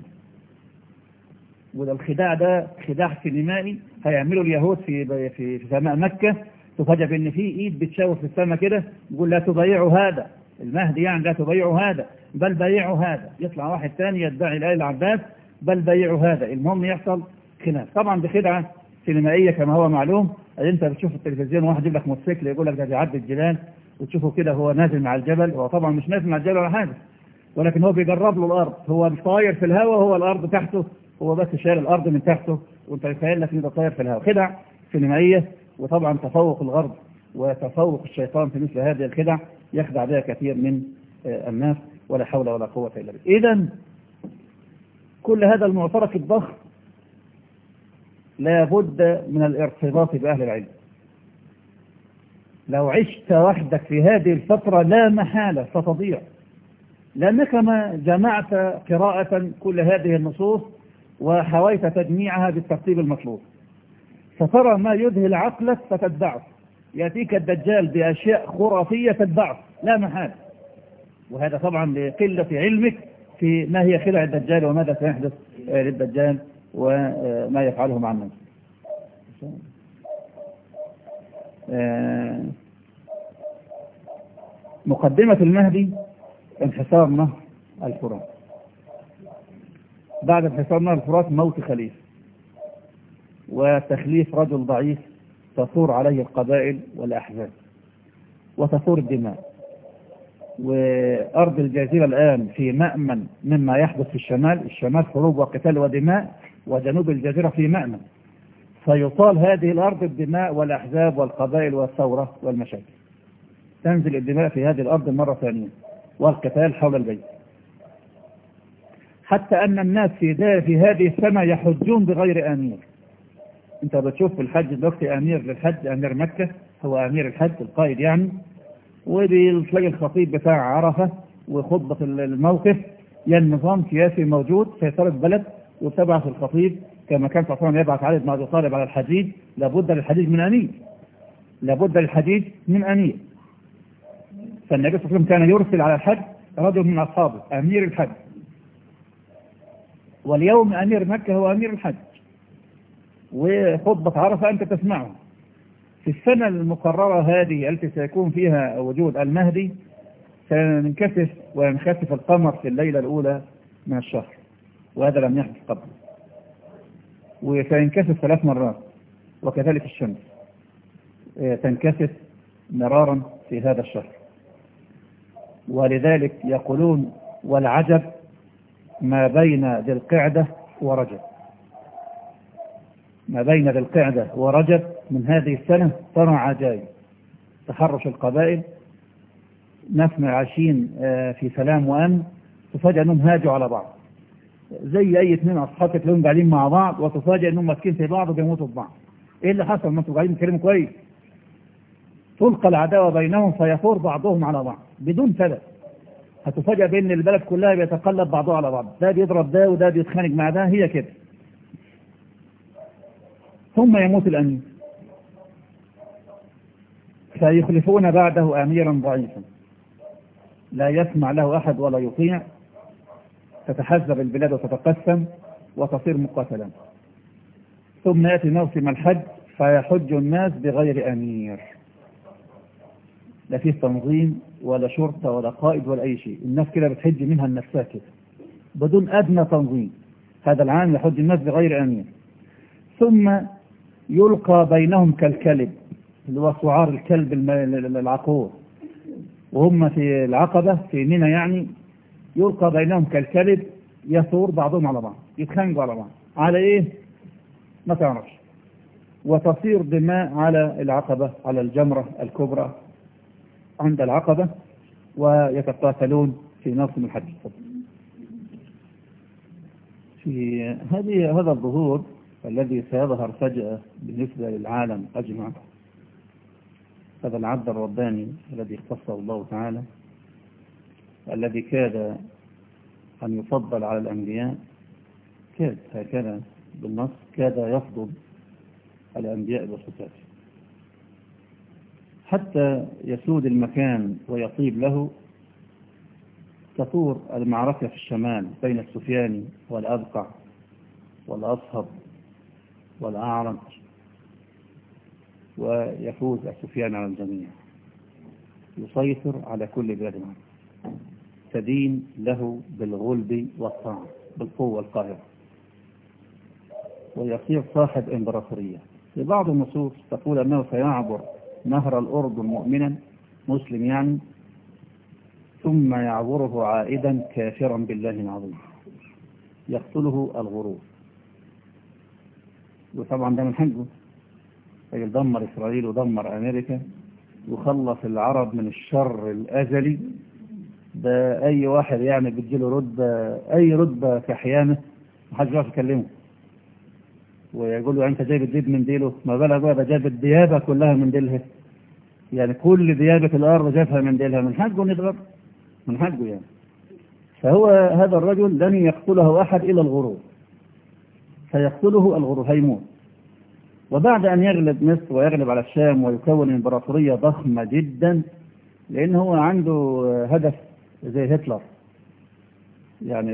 وده الخداع ده خداع سينمائي هيعمله اليهود في في في سماء مكة. تفاجأ بأن في إيد بتشاور في السماء كده يقول لا تبايعوا هذا المهدي، يعني لا تبايعوا هذا بل بايعوا هذا. يطلع واحد ثاني يدعي لا العباس بل بايعوا هذا. المهم يحصل خلاف. طبعا بخدعة سينمائية كما هو معلوم. انت بتشوف التلفزيون واحد يجيب لك موتوسيكل يقول لك ده بيعدي الجبال، وتشوفه كده هو نازل مع الجبل. هو طبعا مش نازل مع الجبل ولا حاجة، ولكن هو بيجرب له الارض. هو طاير في الهواء وهو الارض تحته، هو بس شايل الارض من تحته وانت يتخيل لك ان ده طاير في الهواء. خدع سينمائية. وطبعا تفوق الغرب وتفوق الشيطان في مثل هذه الخدع يخدع بها كثير من الناس، ولا حول ولا قوة الا بالله. اذا كل هذا المعترك الضخم لا بد من الارتباط بأهل العلم. لو عشت وحدك في هذه الفترة لا محالة ستضيع، لأنك ما جمعت قراءة كل هذه النصوص وحاولت تجميعها بالترتيب المطلوب. سترى ما يذهل عقلك فتتبعه. يأتيك الدجال بأشياء خرافية تتبعه لا محالة، وهذا طبعا لقلة علمك في ما هي خدع الدجال وماذا سيحدث للدجال وما يفعله مع الناس. مقدمة المهدي انحسار نهر الفرات. بعد انحسار نهر الفرات موت خليفة. وتخليف رجل ضعيف تثور عليه القبائل والأحزاب وتثور الدماء. وأرض الجزيرة الآن في مأمن مما يحدث في الشمال، الشمال حروب وقتال ودماء، وجنوب الجزيرة في مأمن، فيطال هذه الأرض الدماء والأحزاب والقبائل والثورة والمشاكل. تنزل الدماء في هذه الأرض مرة ثانية والقتال حول البيت، حتى أن الناس في في هذه السنة يحجون بغير أمير. أنت بتشوف في الحج دلوقتي أمير للحج، أمير مكة هو أمير الحج القائد يعني، وبتلاقي الخطيب بتاع عرفة وخطبة الموقف، يا النظام سياسي موجود سيطرة البلد وتبعث الخطيب كما كان صلى الله عليه وسلم يبعث علي بن أبي طالب على الحديد، لابد للحديد من أمير، لابد للحديد من أمير. فالنبي صلى الله عليه وسلم كان يرسل على الحج رجل من أصحابه أمير الحج، واليوم أمير مكة هو أمير الحج، وخطبة عرفة أنت تسمعه. في السنة المقررة هذه التي سيكون فيها وجود المهدي سينكسف وينخسف القمر في الليلة الأولى من الشهر، وهذا لم يحدث قبل، وسينكسف ثلاث مرات، وكذلك الشمس تنكسف مرارا في هذا الشهر. ولذلك يقولون والعجب ما بين ذي القعدة ورجب، ما بين ذي القعدة ورجب من هذه السنة ترى عجائب. تحرش القبائل، ناس عايشين في سلام وأمن، تفاجأ أنهم هاجوا على بعض زي أي اثنين أصحاب تلاقيهم قاعدين مع بعض، وتفاجأ أنهم ماسكين في بعض وبيموتوا في بعض. إيه اللي حصل؟ ما انتوا قاعدين تتكلموا كويس. تلقى العداوة بينهم فيثور بعضهم على بعض بدون سبب. هتفاجأ بأن البلد كلها بيتقلب بعضها على بعض، ده بيضرب ده وده بيتخانق مع ده، هي كده. ثم يموت الأمير فيخلفون بعده أميرا ضعيفا لا يسمع له أحد ولا يطيع، تتحزب البلاد وتتقسم وتصير مقاتلا. ثم يأتي موسم الحج فيحج الناس بغير أمير، لا فيه تنظيم ولا شرطة ولا قائد ولا أي شيء، الناس كده بتحج منها النفسها كده بدون أدنى تنظيم. هذا العام يحج الناس بغير أمير. ثم يلقى بينهم كالكلب، اللي هو سعار الكلب العقور، وهم في العقبة في منى يعني، يلقى بينهم كالكلب، يثور بعضهم على بعض، يتخانقوا على بعض على ايه ما تعرفش، وتصير دماء على العقبة، على الجمرة الكبرى عند العقبة، ويتقاتلون في موسم الحج. في هذه هذا الظهور الذي سيظهر فجأة بالنسبة للعالم أجمع، هذا العبد الرباني الذي اختصه الله تعالى، الذي كاد أن يفضل على الأنبياء، كاد هكذا بالنص، كاد يفضل الأنبياء بصفاته حتى يسود المكان ويطيب له. تثور المعركة في الشمال بين السفياني والأبقع والأصهب والأعرج، ويفوز السفيان على الجميع، يسيطر على كل بلاد العالم، تدين له بالغلب والطاعة بالقوة القاهرة، ويصير صاحب إمبراطورية. في بعض النصوص تقول أنه سيعبر نهر الأردن مؤمنا مسلم يعني، ثم يعبره عائدا كافرا بالله العظيم، يقتله الغرور. وطبعا ده من حجه، يدمر إسرائيل ودمر أمريكا وخلص العرب من الشر الأزلي. ده أي واحد يعني بتجيله رتبة، أي رتبة كحيانة محدش يعرف يكلمه، ويقول له أنت جايب الديب من ديله، ما بالك بقى ده جايب الديابة كلها من ديلها، يعني كل ديابة الأرض جابها من ديلها، من حقه نضرب، من حقه يعني. فهو هذا الرجل لن يقتله أحد إلا الغرور، فيقتله الغرور، هيموت. وبعد أن يغلب مصر ويغلب على الشام ويكون إمبراطورية ضخمة جدا، لأن هو عنده هدف زي هتلر، يعني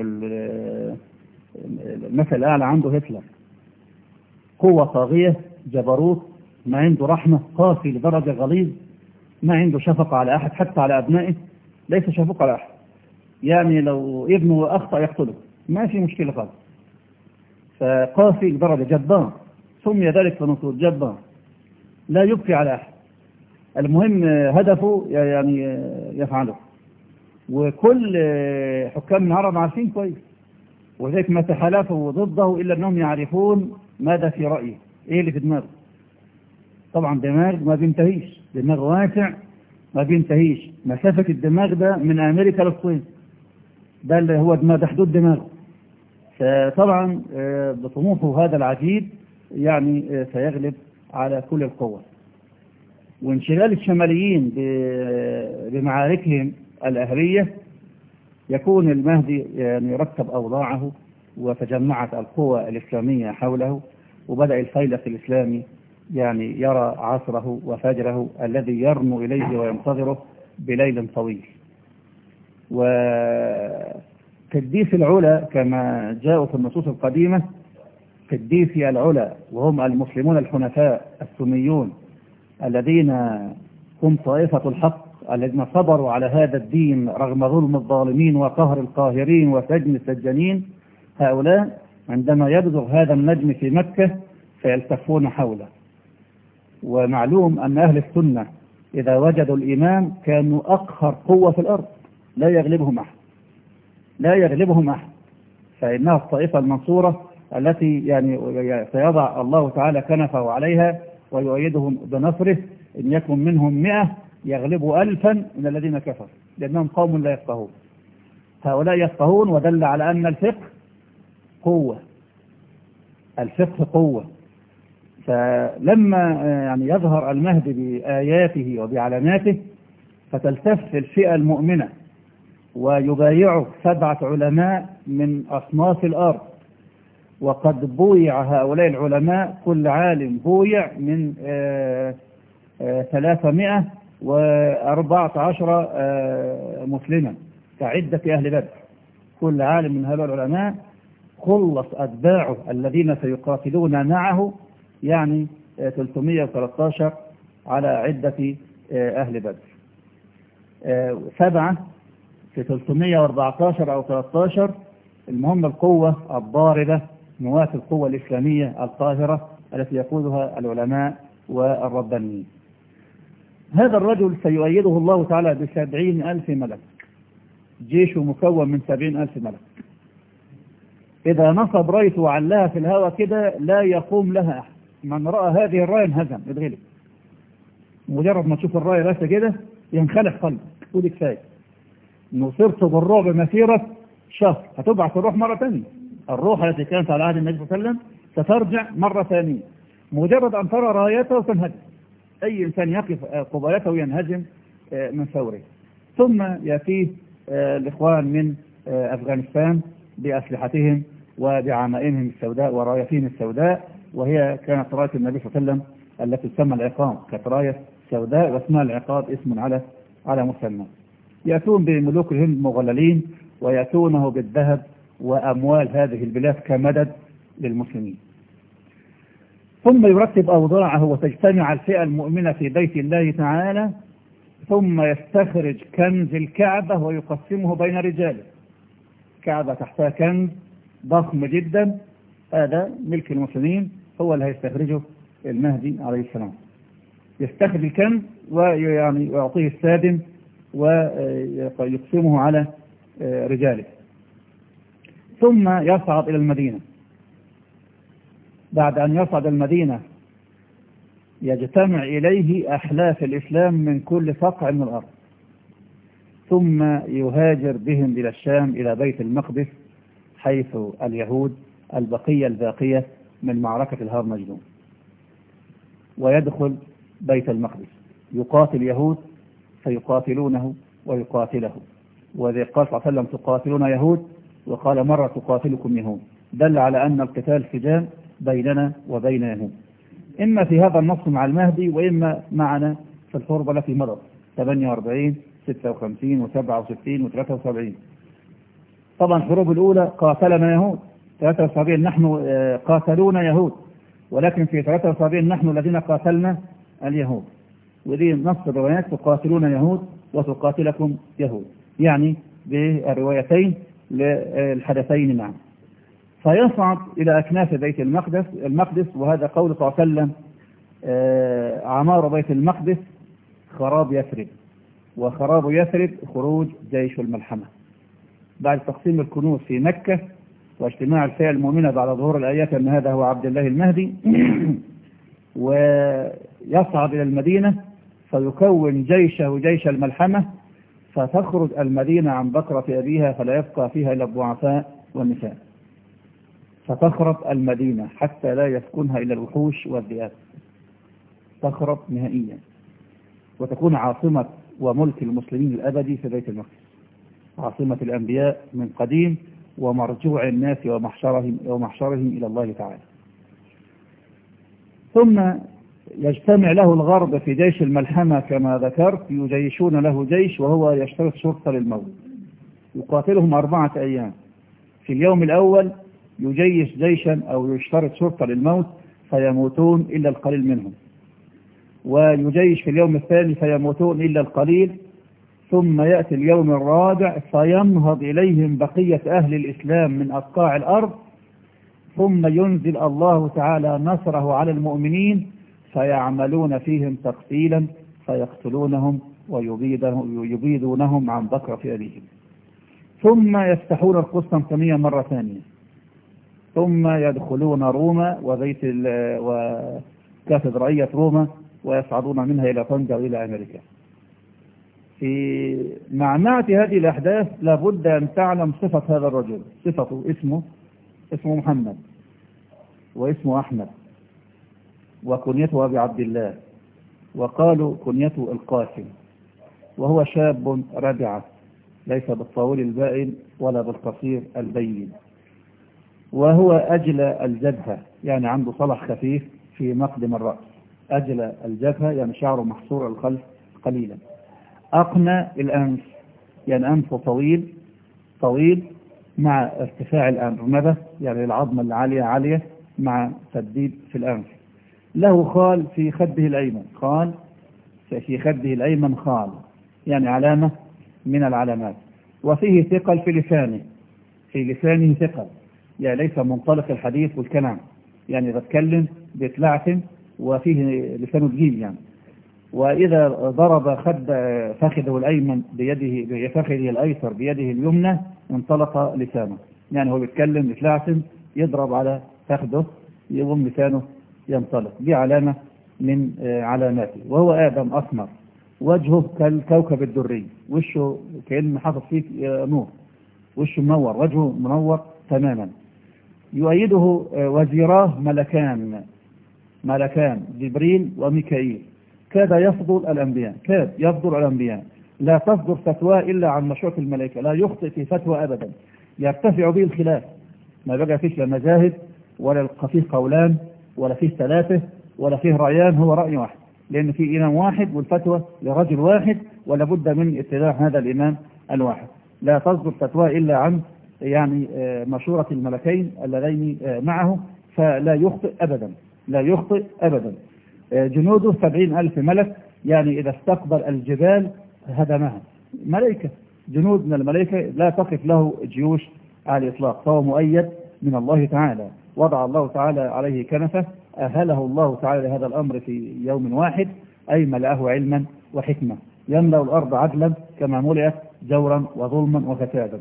المثل الأعلى عنده هتلر، قوة طاغية، جبروت، ما عنده رحمة، قاسي لدرجة غليظ، ما عنده شفقة على أحد حتى على أبنائه، ليس شفقة على أحد، يعني لو ابنه أخطأ يقتله ما في مشكلة خالص، فقاسي لدرجة جبار سمي ذلك فنصور جبار لا يبكي على أحد، المهم هدفه يعني يفعله. وكل حكام العرب عارفين كويس، وذلك ما تحالفوا ضده إلا أنهم يعرفون ماذا في رأيه، إيه اللي في دماغه. طبعا دماغ ما بينتهيش، دماغ واسع ما بينتهيش، مسافة الدماغ ده من أمريكا للصين، ده اللي هو دماغ، ده حدود دماغه. فطبعا بطموحه هذا العجيب يعني سيغلب على كل القوة. وانشغال الشماليين بمعاركهم الأهلية يكون المهدي يعني رتب أوضاعه، وتجمعت القوى الإسلامية حوله، وبدأ الفيلق الإسلامي يعني يرى عصره وفجره الذي يرنو إليه وينتظره بليل طويل. وقديس العلا كما جاءوا في النصوص القديمة، قديسي العلا وهم المسلمون الحنفاء السنيون الذين هم طائفة الحق الذين صبروا على هذا الدين رغم ظلم الظالمين وقهر القاهرين وسجن السجانين، هؤلاء عندما يبزغ هذا النجم في مكة فيلتفون حوله. ومعلوم أن أهل السنة إذا وجدوا الإمام كانوا أقهر قوة في الأرض، لا يغلبهم أحد، لا يغلبهم أحد، فإنها الطائفة المنصورة التي يعني سيضع الله تعالى كنفه عليها ويؤيدهم بنصره. إن يكن منهم مئة يغلبوا ألفا من الذين كفروا، لأنهم قوم لا يفقهون. هؤلاء يفقهون، ودل على أن الفقه قوة، الفقه قوة. فلما يعني يظهر المهدي بآياته وبعلاماته فتلتف الفئة المؤمنة ويبايعه سبعة علماء من أصناف الأرض، وقد بويع هؤلاء العلماء كل عالم بويع من ثلاثمائة وأربعة عشر مسلما كعدة أهل بدر. كل عالم من هؤلاء العلماء خلص أتباعه الذين سيقاتلون معه يعني ثلاثمائة وثلاثة عشر على عدة أهل بدر. سبعة في ثلاثمائة وأربعة عشر أو ثلاثة عشر، المهم القوة الضاربة، نواة القوة الإسلامية القاهرة التي يقودها العلماء والربانيين. هذا الرجل سيؤيده الله تعالى بسبعين ألف ملك، جيشه مكون من سبعين ألف ملك. إذا نصب رايته وعلاها في الهواء كده لا يقوم لها أحد، من رأى هذه الراية انهزم يتغلب. مجرد ما تشوف الراية بس كده ينخلع قلبك، تقول كفاية نصرت بالرعب مسيرة شهر، هتبعث الروح مرة ثانية. الروح التي كانت على عهد النبي صلى الله عليه وسلم سترجع مرة ثانية، مجرد أن ترى رايته تنهزم. أي إنسان يقف قبالته ينهزم من فوره. ثم يأتيه الإخوان من أفغانستان بأسلحتهم وبعمائمهم السوداء ورايتهم السوداء، وهي كانت راية النبي صلى الله عليه وسلم التي تسمى العقاب، كانت راية سوداء واسمها العقاب اسم على على مسمى. يأتون بملوك الهند مغللين ويأتونه بالذهب وأموال هذه البلاد كمدد للمسلمين. ثم يرتب أوضاعه وتجتمع الفئة المؤمنة في بيت الله تعالى، ثم يستخرج كنز الكعبة ويقسمه بين رجاله. كعبة تحتها كنز ضخم جدا، هذا ملك المسلمين، هو اللي هيستخرجه المهدي عليه السلام. يستخرج الكنز ويعني يعطيه السادم ويقسمه على رجاله. ثم يصعد إلى المدينة. بعد أن يصعد المدينة يجتمع إليه أحلاف الإسلام من كل فقع من الأرض، ثم يهاجر بهم إلى الشام إلى بيت المقدس، حيث اليهود البقية الباقية من معركة الهرمجدون، ويدخل بيت المقدس يقاتل يهود فيقاتلونه ويقاتله. وذي قال صلى الله عليه وسلم تقاتلون يهود، وقال مرة تقاتلكم يهود، دل على أن القتال سجال بيننا وبين يهود، إما في هذا النص مع المهدي وإما معنا في الحرب التي مضت ثمانية وأربعين ستة وخمسين وسبعة وستين وثلاثة وسبعين. طبعا الحروب الأولى قاتلنا يهود، ثلاثة وسبعين نحن قاتلون يهود، ولكن في ثلاثة وسبعين نحن الذين قاتلنا اليهود. ودي نص الروايات تقاتلون يهود وتقاتلكم يهود، يعني بالروايتين للحدثين معا. فيصعد إلى أكناف بيت المقدس المقدس وهذا قول صلى الله عليه وسلم عمار بيت المقدس خراب يثرب، وخراب يثرب خروج جيش الملحمة. بعد تقسيم الكنوز في مكة واجتماع الفئة المؤمنة بعد ظهور الآيات أن هذا هو عبد الله المهدي ويصعد إلى المدينة فيكون جيشه جيش الملحمة، فتخرج المدينة عن بكرة أبيها فلا يبقى فيها إلا الضعفاء والنساء، فتخرب المدينة حتى لا يسكنها إلا الوحوش والذئاب، تخرب نهائيا وتكون عاصمة وملك المسلمين الأبدي في بيت المقدس، عاصمة الأنبياء من قديم ومرجوع الناس ومحشرهم, ومحشرهم إلى الله تعالى. ثم يجتمع له الغرب في جيش الملحمة كما ذكرت، يجيشون له جيش وهو يشترط شرطة للموت، يقاتلهم أربعة أيام. في اليوم الأول يجيش جيشا أو يشترط شرطة للموت فيموتون إلا القليل منهم، ويجيش في اليوم الثاني فيموتون إلا القليل، ثم يأتي اليوم الرابع فينهض إليهم بقية أهل الإسلام من أبقاع الأرض، ثم ينزل الله تعالى نصره على المؤمنين فيعملون فيهم تقتيلا فيقتلونهم ويبيدونهم عن بكرة أبيهم، ثم يفتحون القسطنطينية مرة ثانية، ثم يدخلون روما وبيت وكاتدرائية روما ويصعدون منها إلى طنجة وإلى أمريكا. في معمعة هذه الأحداث لابد أن تعلم صفة هذا الرجل. صفته اسمه اسمه محمد، واسمه أحمد، وكنيته أبي عبد الله، وقالوا كنيته القاسم، وهو شاب ربعة ليس بالطويل البائن ولا بالقصير البين، وهو أجل الجبهة يعني عنده صلح خفيف في مقدم الرأس، أجل الجبهة يعني شعره محصور الخلف قليلا، أقنى الأنف يعني أنفه طويل طويل مع ارتفاع الأرنبة يعني العظمة العالية عالية مع تدبيب في الأنف، له خال في خده الأيمن، خال في خده الأيمن خال يعني علامة من العلامات، وفيه ثقل في لسانه، في لسانه ثقل يعني ليس منطلق الحديث والكلام، يعني إذا اتكلم بيتلعثم وفيه لسانه تقيل يعني، وإذا ضرب خد فخذه الأيمن بيده بفخذه الأيسر بيده اليمنى انطلق لسانه، يعني هو بيتكلم بيتلعثم يضرب على فخذه يقوم لسانه ينطلق، دي علامة من علاماته. وهو آدم أسمر، وجهه كالكوكب الدري، وشه كأن حاطط فيه نور، وشه منور، وجهه منور تماما. يؤيده وزيراه ملكان ملكان جبريل وميكائيل، كاد يفضل الأنبياء كاد يفضل الأنبياء لا تصدر فتوى إلا عن مشروع الملائكة، لا يخطئ في فتوى أبدا، يرتفع به الخلاف، ما بقى فيش لا مذاهب ولا فيه قولان ولا فيه ثلاثة ولا فيه رأيان، هو رأي واحد، لأن فيه إمام واحد والفتوى لرجل واحد ولا بد من اتباع هذا الإمام الواحد، لا تصدر فتوى إلا عن يعني مشورة الملكين اللذين معه، فلا يخطئ أبدا لا يخطئ أبدا. جنوده سبعين ألف ملك، يعني إذا استقبل الجبال هدمها، ملائكة، جنود من الملائكة لا تقف له جيوش على الإطلاق، فهو مؤيد من الله تعالى، وضع الله تعالى عليه كنفة، أهله الله تعالى لهذا الأمر في يوم واحد، أي ملأه علما وحكمة، يملأ الأرض عدلا كما ملئت جورا وظلما وفسادا.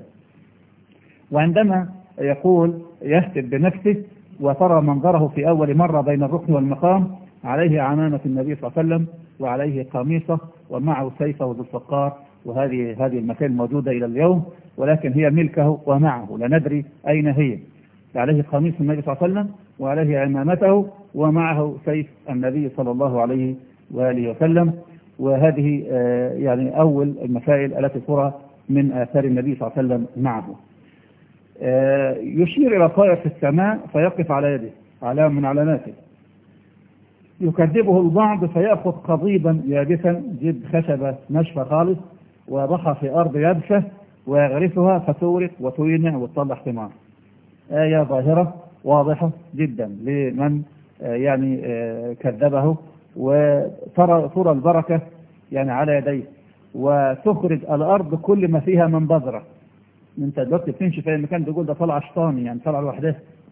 وعندما يقول يهتف بنفسه وترى منظره في أول مرة بين الركن والمقام، عليه عمامة النبي صلى الله عليه وسلم وعليه قميصه ومعه سيفه ذو الفقار، وهذه هذه المكان موجودة إلى اليوم، ولكن هي ملكه ومعه لا ندري أين هي. عليه قميص النبي صلى الله عليه وسلم وعليه عمامته ومعه سيف النبي صلى الله عليه وآله وسلم، وهذه يعني أول المسائل التي ترى من آثار النبي صلى الله عليه وسلم معه. يشير إلى طائر في السماء فيقف على يده، علامة من علاماته. يكذبه البعض فيأخذ قضيبا يابسا، جيب خشبة ناشفة خالص ويضعها في أرض يابسة ويغرسها فتورق وتوينع وتطلع ثمار. آية ظاهرة واضحة جدا لمن يعني كذبه، وترى ترى البركة يعني على يديه، وتخرج الأرض كل ما فيها من بذرة. انت دلوقتي بتمشي في مكان تقول ده طلع شيطاني يعني طلع لوحده،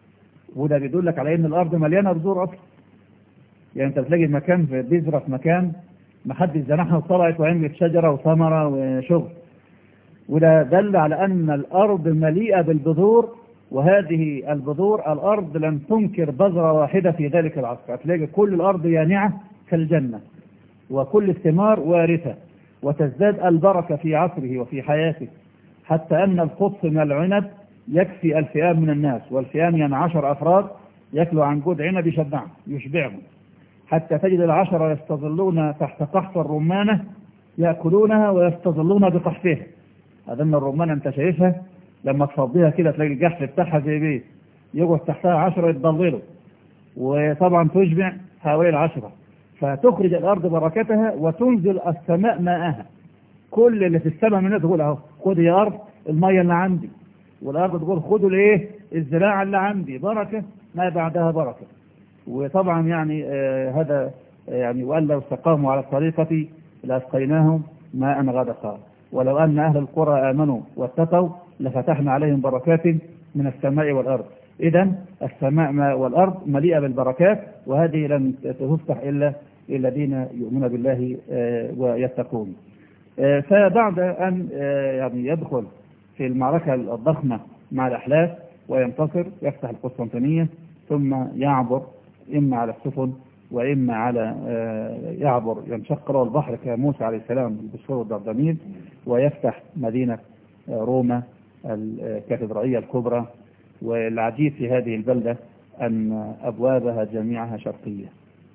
وده بيدل لك على ان الارض مليانه بذور اصلا. يعني انت بتلاقي مكان في بذره في مكان ما حدش زرعها وطلعت وعملت شجره وثمره وشغل، وده دل على ان الارض مليئه بالبذور. وهذه البذور الارض لم تنكر بذره واحده في ذلك العصر، هتلاقي كل الارض يانعه كالجنه وكل الثمار وارثه، وتزداد البركه في عصره وفي حياته، حتى ان القطف من العنب يكفي الفئام من الناس، والفئام يعني عشر افراد ياكلوا عن جود عنب يشبعهم يشبعهم، حتى تجد العشرة يستظلون تحت قحف الرمانة يأكلونها ويستظلون بقحفها. هذا من الرمانة انت شايفها لما تفضيها كده تلاقي الجحف بتاعها زي بيت، يقعد تحتها عشرة يتضللوا، وطبعا تشبع هؤلاء العشرة، فتخرج الأرض بركتها وتنزل السماء ماءها. كل اللي في السماء منها تقول اهو خد يا أرض المية اللي عندي، والأرض تقول خدوا الايه الزراعة اللي عندي، بركة ما بعدها بركة. وطبعا يعني آه هذا آه يعني وأن لو استقاموا على الطريقة لأسقيناهم ماء غدقا، ولو أن أهل القرى آمنوا واتقوا لفتحنا عليهم بركات من السماء والأرض. إذن السماء والأرض مليئة بالبركات، وهذه لن تفتح إلا الذين يؤمنون بالله آه ويتقون. آه فبعد أن آه يعني يدخل في المعركة الضخمة مع الأحلاف وينتصر يفتح القسطنطينية، ثم يعبر إما على السفن وإما على يعبر ينشق له البحر كموسى عليه السلام بالبسفور والدردنيل، ويفتح مدينة روما الكاتدرائية الكبرى. والعجيب في هذه البلدة أن أبوابها جميعها شرقية،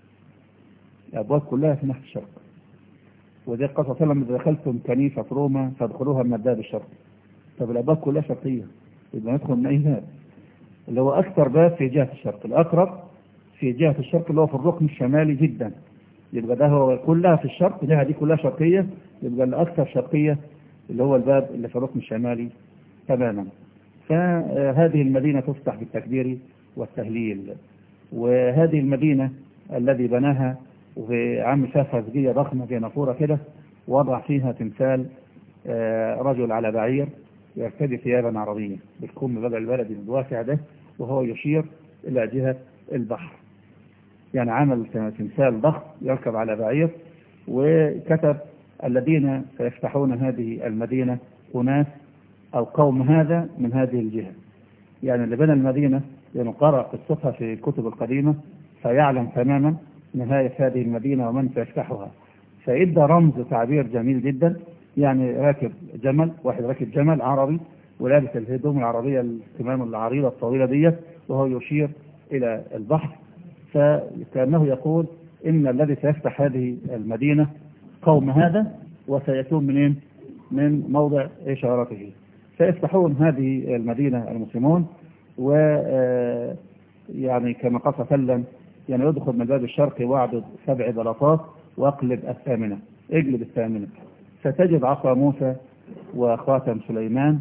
الأبواب كلها في ناحية الشرق. وذي قصة لما دخلتم كنيسة روما فادخلوها من الباب الشرقي. طب الأبواب كلها شرقية، يبقى ندخل من أي باب؟ اللي هو أكثر باب في جهة الشرق، الأقرب في جهة الشرق اللي هو في الركن الشمالي جدا، يبقى ده هو كلها في الشرق، الجهة دي كلها شرقية، يبقى الأكثر شرقية اللي هو الباب اللي في الركن الشمالي تماما. فهذه المدينة تفتح بالتكبير والتهليل. وهذه المدينة الذي بناها وعمل فيها فزجية ضخمة في نافورة كده، وضع فيها تمثال رجل على بعير يرتدي ثيابا عربية بالكم بدل البلد الواسع ده، وهو يشير إلى جهة البحر. يعني عمل تمثال ضخم يركب على بعير، وكتب الذين سيفتحون هذه المدينة أناس أو قوم هذا من هذه الجهة. يعني اللي بنى المدينة ينقرأ قصتها في الكتب القديمة فيعلم تماما نهاية هذه المدينة ومن سيفتحها. فإدى رمز تعبير جميل جدا، يعني راكب جمل، واحد راكب جمل عربي ولابس الهدوم العربية الكمام العريضة الطويلة ديت، وهو يشير إلى البحر، فكأنه يقول إن الذي سيفتح هذه المدينة قوم هذا، وسيكون منين؟ من موضع إشارته. سيفتحون هذه المدينة المسلمون، و يعني كما قال فلن يعني يدخل من الباب الشرقي واعدد سبع بلاطات واقلب الثامنة، اقلب الثامنة، ستجد عصا موسى وخاتم سليمان،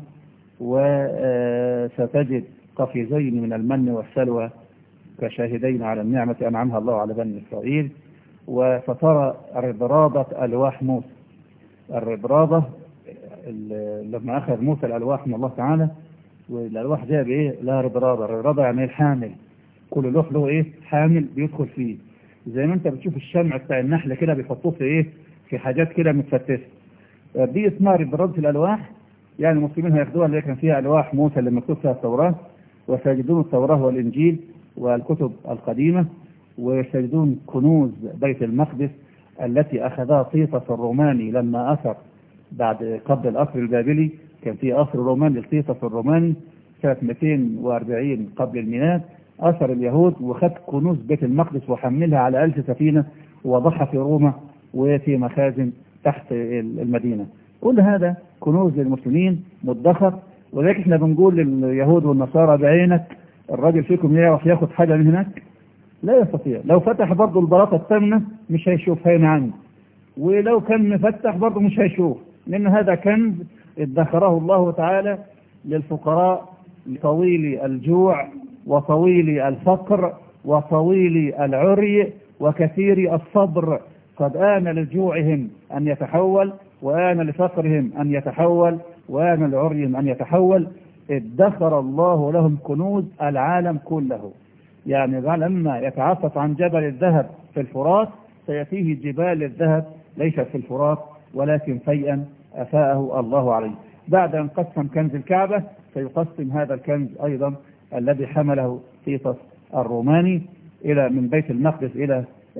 وستجد قفيزين من المن والسلوى كشاهدين على النعمة أنعمها الله على بني إسرائيل. وسترى ربرابة ألواح موسى. الربرابة لما أخذ موسى الألواح من الله تعالى، والألواح جاء بإيه؟ لا ربرابة. الربرابة يعني الحامل، كل لوح له إيه؟ حامل بيدخل فيه، زي ما أنت بتشوف الشمع بتاع النحل كده بيحطوه في إيه؟ في حاجات كده متفتسة، دي اسمها ربرابة الألواح. يعني المسلمين هياخدوها اللي كان فيها ألواح موسى اللي مكتوب فيها التوراة، وسيجدون التوراة والإنجيل والكتب القديمة، ويجدون كنوز بيت المقدس التي أخذها طيطس الروماني لما أثر بعد قبل الأسر البابلي. كان في أسر روماني لطيطس الروماني سنة مئتين وأربعين قبل الميلاد، أثر اليهود وخد كنوز بيت المقدس وحملها على ألف سفينة ووضعها في روما وفي مخازن تحت المدينة. كل هذا كنوز للمسلمين مدخر. ولكن احنا بنقول لليهود والنصارى بعينك الراجل فيكم يعرف ياخد حاجة من هناك؟ لا يستطيع. لو فتح برضه البلاطة الثامنة مش هيشوف هين عنه، ولو كان مفتح برضه مش هيشوف، لأن هذا كنز ادخره الله تعالى للفقراء طويل الجوع وطويل الفقر وطويل العري وكثير الصبر. قد آن لجوعهم أن يتحول، وآن لفقرهم أن يتحول، وآن لعريهم أن يتحول. ادخر الله لهم كنوز العالم كله. يعني لما يتعفف عن جبل الذهب في الفرات سيأتيه جبال الذهب ليست في الفرات ولكن فيئا أفاءه الله عليه. بعد أن قسم كنز الكعبة سيقسم هذا الكنز أيضا الذي حمله تيتس الروماني إلى من بيت المقدس إلى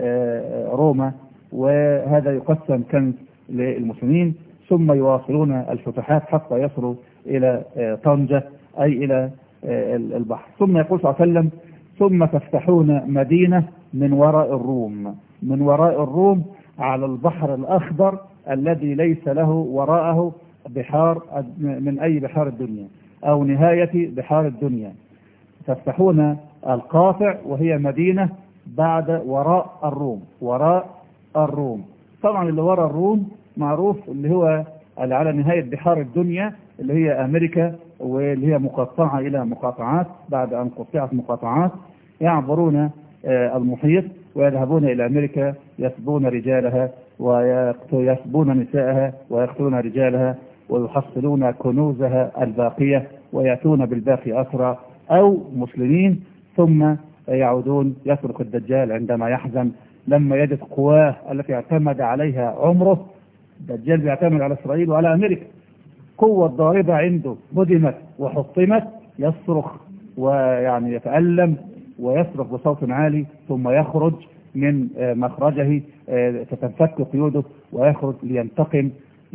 روما، وهذا يقسم كنز للمسلمين، ثم يواصلون الفتوحات حتى يصلوا إلى طنجة أي إلى البحر. ثم يقول صلى الله عليه وسلم ثم تفتحون مدينة من وراء الروم، من وراء الروم على البحر الأخضر الذي ليس له وراءه بحار من أي بحار الدنيا أو نهاية بحار الدنيا. تفتحون القاطع وهي مدينة بعد وراء الروم، وراء الروم. طبعا اللي وراء الروم معروف اللي هو اللي على نهاية بحار الدنيا اللي هي أمريكا، واللي هي مقطعة إلى مقاطعات. بعد أن قطعت مقاطعات يعبرون المحيط ويذهبون إلى أمريكا، يسبون رجالها ويسبون نساءها ويقتلون رجالها ويحصلون كنوزها الباقية ويأتون بالباقي أسرى أو مسلمين، ثم يعودون. يصرخ الدجال عندما يحزن لما يجد قواه التي اعتمد عليها عمره. الدجال بيعتمد على إسرائيل وعلى أمريكا، قوة ضاربة عنده هدمت وحطمت، يصرخ ويعني يتألم ويصرخ بصوت عالي، ثم يخرج من مخرجه تتفك قيوده ويخرج لينتقم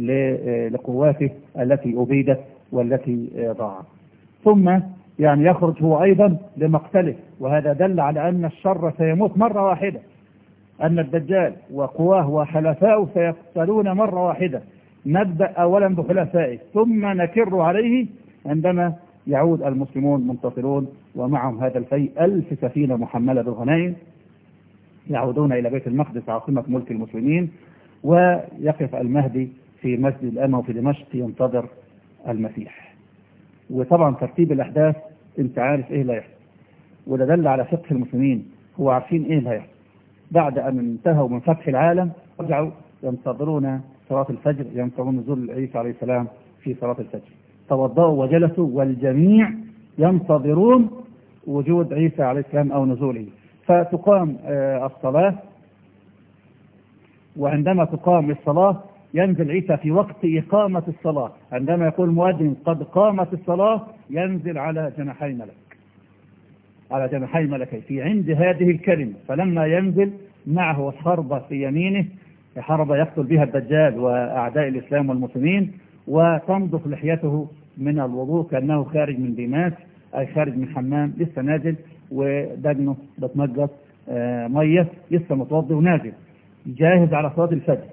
لقواته التي أبيدت والتي ضاعت. ثم يعني يخرج هو أيضا لمقتله، وهذا دل على أن الشر سيموت مرة واحدة، أن الدجال وقواه وحلفائه سيقتلون مرة واحدة. نبدأ أولا بحلفائه ثم نكر عليه عندما يعود المسلمون منتصرون ومعهم هذا الفيء ألف سفينة محملة بالغنائم، يعودون إلى بيت المقدس عاصمة ملك المسلمين، ويقف المهدي في مسجد الأمة في دمشق ينتظر المسيح. وطبعا ترتيب الأحداث انت عارف ايه اللي هيحصل، وده دل على فقه المسلمين، هو عارفين ايه اللي هيحصل. بعد أن انتهوا من فتح العالم رجعوا ينتظرون صلاة الفجر، ينتظرون نزول عيسى عليه السلام في صلاة الفجر. توضأوا وجلسوا والجميع ينتظرون وجود عيسى عليه السلام أو نزوله، فتقام الصلاة. وعندما تقام الصلاة ينزل عيسى في وقت إقامة الصلاة، عندما يقول المؤذن قد قامت الصلاة ينزل على جناحي ملك، على جناحي ملكي في عند هذه الكلمة. فلما ينزل معه حربة في يمينه، حربة يقتل بها الدجال وأعداء الإسلام والمسلمين، وتنضف لحيته من الوضوء كأنه خارج من ديماس أي خارج من حمام، لسه نازل ودجنه بتنجط آه مية، لسه متوضي ونازل جاهز على صلاة الفجر.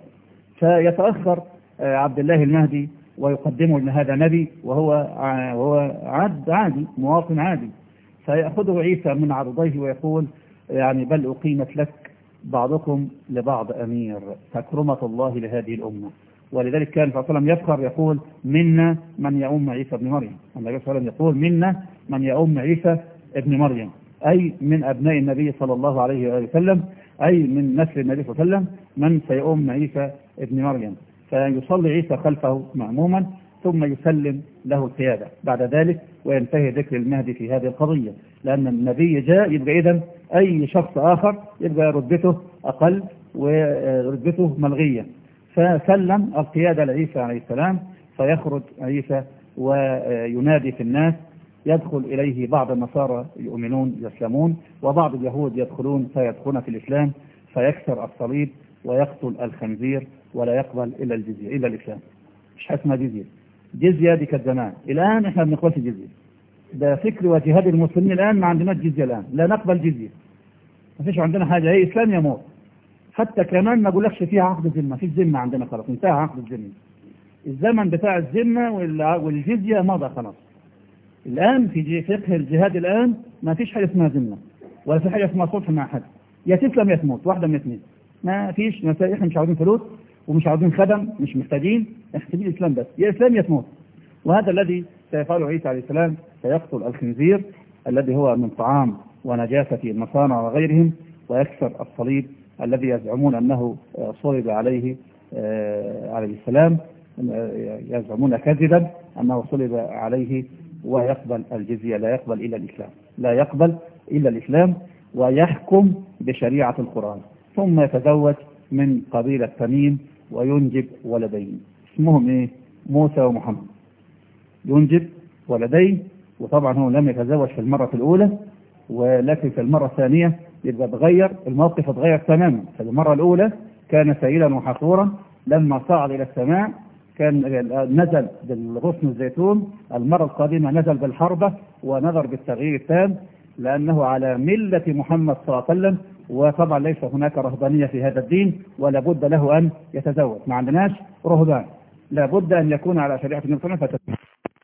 فيتأخر آه عبد الله المهدي ويقدمه أن هذا نبي وهو آه وهو عاد عادي مواطن عادي، فيأخذه عيسى من عرضيه ويقول يعني بل أقيمت لك بعضكم لبعض أمير، تكرمة الله لهذه الأمة. ولذلك كان صلى الله عليه وسلم يفخر يقول منا من يؤم عيسى ابن مريم. النبي صلى الله عليه وسلم يقول منا من يؤم عيسى ابن مريم، أي من أبناء النبي صلى الله عليه وسلم، أي من نسل النبي صلى الله عليه وسلم من سيؤم عيسى ابن مريم. فيصلي عيسى خلفه مأموما ثم يسلم له القيادة بعد ذلك، وينتهي ذكر المهدي في هذه القضية، لأن النبي جاء يبقى إذن أي شخص آخر يبقى رتبته أقل ورتبته ملغية. فسلم القيادة لعيسى عليه السلام، فيخرج عيسى وينادي في الناس، يدخل إليه بعض النصارى يؤمنون يسلمون، وبعض اليهود يدخلون فيدخلون في الإسلام، فيكسر الصليب ويقتل الخنزير ولا يقبل إلا الجزية إلا الإسلام. مش حسمة جزية، جزية دي كانت زمان، الآن إحنا ما بنقبلش جزية. ده فكر وجهاد المسلمين الآن، ما عندناش جزية الآن، لا نقبل جزية، ما فيش عندنا حاجة، هي إسلام يا موت. حتى كمان ما أقولكش فيها عقد ذمة، فيش ذمة عندنا خلاص، انتهى عقد الذمة. الزمن بتاع الذمة والجزية مضى خلاص. الآن في فقه الجهاد الآن ما فيش حاجة اسمها ذمة ولا في حاجة اسمها صلح مع حد، يا تسلم يا تموت، واحدة من اثنين. ما فيش مسائل، احنا مش عاوزين فلوس ومش عاوزين خدم، مش محتاجين، احتاجين الإسلام بس، يا إسلام يا تموت. وهذا الذي سيفعله عيسى عليه السلام، سيقتل الخنزير الذي هو من طعام ونجاسة النصارى وغيرهم، ويكسر الصليب الذي يزعمون أنه صلب عليه عليه السلام، يزعمون كذبا أنه صلب عليه، ويقبل الجزية، لا يقبل إلا الإسلام، لا يقبل إلا الإسلام ويحكم بشريعة القرآن، ثم يتزوج من قبيلة تميم وينجب ولدين اسمهم إيه؟ موسى ومحمد. ينجب ولدين، وطبعا هو لم يتزوج في المرة الأولى، ولكن في المرة الثانية يبقى تغير الموقف، اتغير تماما. في المرة الأولى كان سيدا وحصورا، لما صعد إلى السماء كان نزل بالغصن الزيتون، المرة القادمة نزل بالحربة ونظر بالتغيير التام، لأنه على ملة محمد صلى الله عليه وسلم، وطبعا ليس هناك رهبانية في هذا الدين، ولا بد له أن يتزوج. ما عندناش رهبان، لا بد أن يكون على شريعة النبي صلى الله عليه وسلم،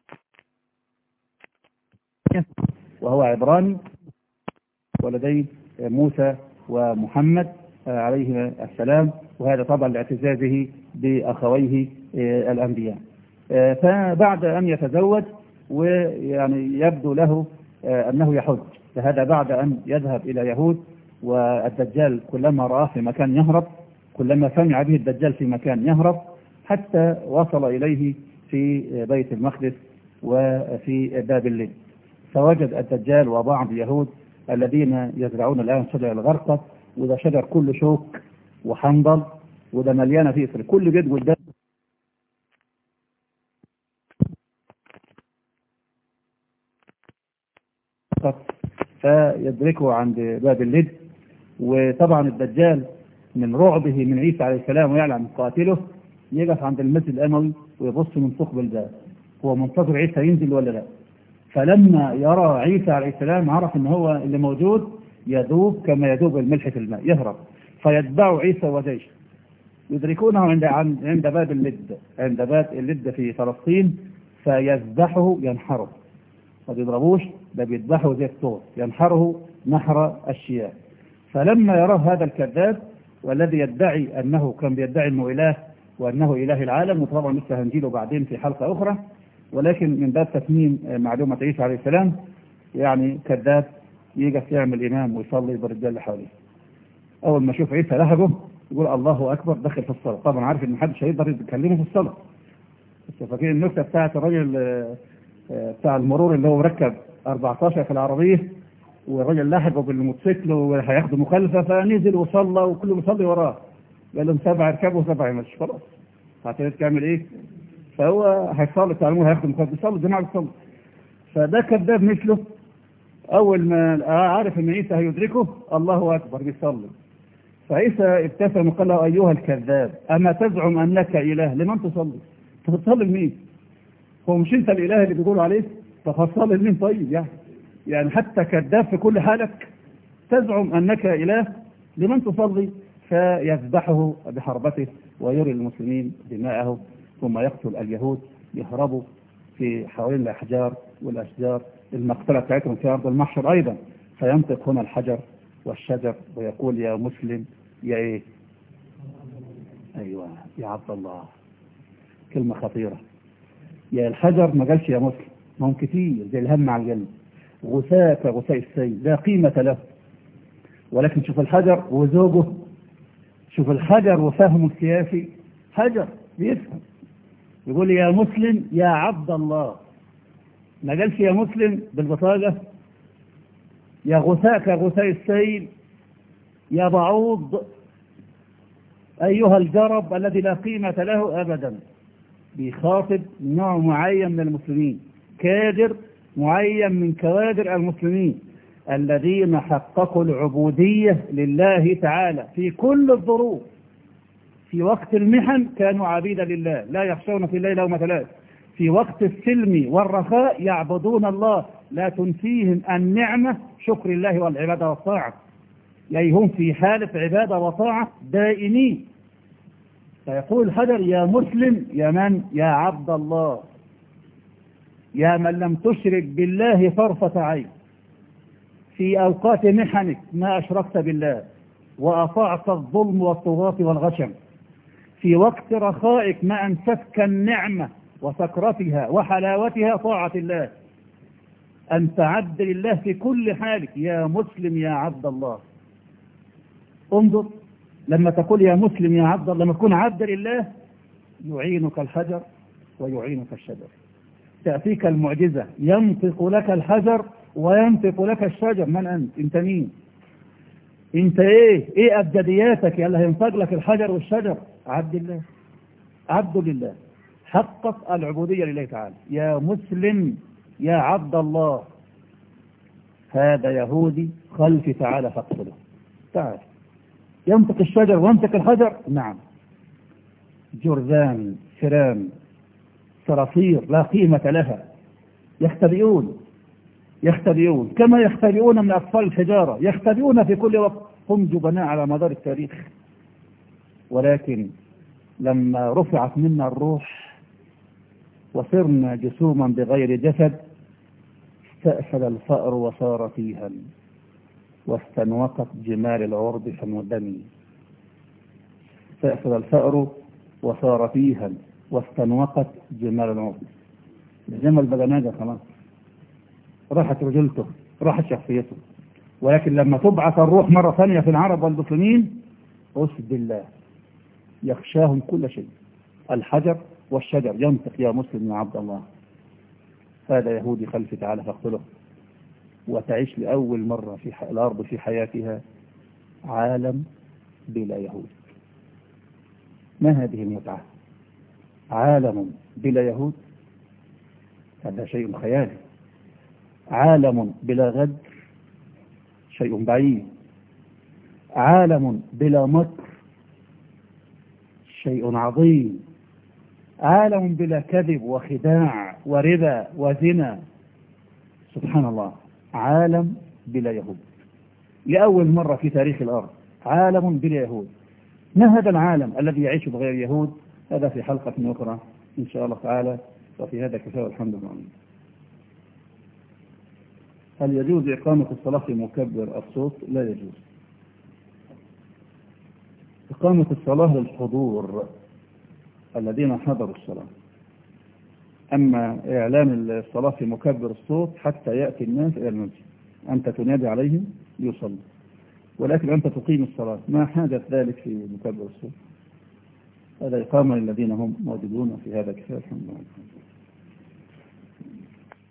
وهو عبراني، ولدي موسى ومحمد عليه السلام، وهذا طبعا لاعتزازه بأخويه الأنبياء. فبعد أن يتزوج ويعني يبدو له أنه يحج، فهذا بعد أن يذهب إلى يهود، والدجال كلما رآه في مكان يهرب، كلما سمع به الدجال في مكان يهرب، حتى وصل إليه في بيت المقدس وفي باب الليل، فوجد الدجال وبعض يهود الذين يزرعون الآن شجر الغرقة، وده شجر كله شوك وحنظل، وده مليانة فيه في كل بيت قدام، فيدركه عند باب اللد. وطبعا الدجال من رعبه من عيسى عليه السلام ويعلم قاتله، يقف عند المسجد الأموي ويبص من ثقب الباب، هو منتظر عيسى ينزل ولا لا. فلما يرى عيسى عليه السلام عرف ان هو اللي موجود، يذوب كما يذوب الملح في الماء، يهرب، فيتبع عيسى وجيشه، يدركونه عند عند باب اللد، عند باب اللد في فلسطين، فيذبحه ينحره، ما بيضربوش، ده بيذبحه زي الطور، ينحره نحر الشياه. فلما يراه هذا الكذاب والذي يدعي انه كان بيدعي انه اله وانه اله العالم، وطبعا لسه هنجيله بعدين في حلقه اخرى، ولكن من باب تتميم معلومه عيسى عليه السلام، يعني كذاب يجي يعمل امام ويصلي بالرجال اللي حواليه، اول ما يشوف عيسى لهجه يقول الله اكبر، دخل في الصلاه، طبعا عارف ان محدش هيقدر يكلمه في الصلاه. بس فاكرين النكته بتاعت الراجل بتاع المرور اللي هو مركب أربعتاشر في العربيه، والراجل لحقه بالموتوسيكل وهياخده مخالفه، فنزل وصلى وكله بيصلي وراه، قال لهم سبعه يركبوا وسبعه يمشوا، خلاص هتعرف تعمل ايه؟ فهو هيصلي تعلموه، هياخده مخالفه، بيصلي الجماعه بيصلي. فده كذاب مثله، اول ما عارف ان عيسى هيدركه الله اكبر بيصلي، فعيسى ابتسم وقال له ايها الكذاب اما تزعم انك اله، لمن تصلي؟ انت بتصلي لمين؟ هو مش انت الاله اللي بيقولوا عليه؟ فتصلي لمين طيب؟ يعني يعني حتى كذاب في كل حالك، تزعم انك اله، لمن تصلي؟ فيذبحه بحربته ويري المسلمين دماءه، ثم يقتل اليهود، يهربوا في حوالين الاحجار والاشجار، المقتله بتاعتهم في ارض المحشر ايضا، فينطق هنا الحجر والشجر ويقول يا مسلم يا ايه؟ ايوه يا عبد الله، كلمه خطيره. يا الحجر ما قالش يا مسلم، ما هم كتير زي الهم على الجنه، غثاء كغثاء السيل لا قيمه له، ولكن شوف الحجر وزوجه، شوف الحجر وفهمه السياسي، حجر بيفهم، يقول يا مسلم يا عبد الله، ما قالش يا مسلم بالبطاقه، يا غثاء كغثاء السيل، يا بعوض، أيها الجرب الذي لا قيمة له أبدا. بيخاطب نوع معين من المسلمين، كادر معين من كوادر المسلمين الذين حققوا العبودية لله تعالى في كل الظروف. في وقت المحن كانوا عبيدا لله لا يخشون في الليل لومة لائم، في وقت السلم والرخاء يعبدون الله لا تنسيهم النعمة شكر الله والعبادة والطاعة، يعني هم في حالة عبادة وطاعة دائمين. فيقول الحجر يا مسلم، يا من؟ يا عبد الله، يا من لم تشرك بالله طرفة عين، في أوقات محنك ما أشركت بالله وأطعت الظلم والطغاة والغشم، في وقت رخائك ما أنستك النعمة وسكرتها وحلاوتها طاعة الله، أنت عبد لله في كل حالك، يا مسلم يا عبد الله. انظر لما تقول يا مسلم يا عبد الله، لما تكون عبد لله يعينك الحجر ويعينك الشجر، تأتيك المعجزة ينطق لك الحجر وينطق لك الشجر. من أنت؟ أنت مين؟ أنت إيه؟ إيه أبجدياتك يا اللي هينطق لك الحجر والشجر؟ عبد الله، عبد لله، حقق العبودية لله تعالى. يا مسلم يا عبد الله، هذا يهودي خلفي تعالى فاقتله. تعال. ينطق الشجر وينطق الحجر؟ نعم. جرذان، فئران، صراصير لا قيمة لها، يختبئون يختبئون كما يختبئون من أطفال الحجارة، يختبئون في كل وقت. هم جبناء على مدار التاريخ، ولكن لما رفعت منا الروح وصرنا جسوما بغير جسد استأسد الفأر وصار فيها، واستنوقت جمال العرب فمدمي. استأسد الفأر وصار فيها واستنوقت جمال العرب. الجمل بقى ناجح خلاص، راحت رجلته، راحت شخصيته. ولكن لما تبعث الروح مرة ثانية في العرب والمسلمين أسد الله يخشاهم كل شيء. الحجر والشجر ينطق يا مسلم يا عبد الله. هذا يهودي خلفي تعالى فاقتله. وتعيش لأول مرة في الأرض في حياتها عالم بلا يهود. ما هذه المتعة؟ عالم بلا يهود، هذا شيء خيالي. عالم بلا غدر، شيء بعيد. عالم بلا مكر، شيء عظيم. عالم بلا كذب وخداع وربا وزنا، سبحان الله. عالم بلا يهود لأول مرة في تاريخ الأرض، عالم بلا يهود. ما هذا العالم الذي يعيش بغير يهود؟ هذا في حلقة أخرى إن شاء الله تعالى. وفي هذا كفاية والحمد لله. هل يجوز إقامة الصلاة في مكبر الصوت؟ لا يجوز. إقامة الصلاة للحضور الذين حضروا الصلاة. أما إعلان الصلاة في مكبر الصوت حتى يأتي الناس إلى المسجد، أنت تنادي عليهم ليصلوا، ولكن أنت تقيم الصلاة. ما حاجة ذلك في مكبر الصوت؟ هذا إقامة للذين هم موجودون في هذا كفاية الحمد لله.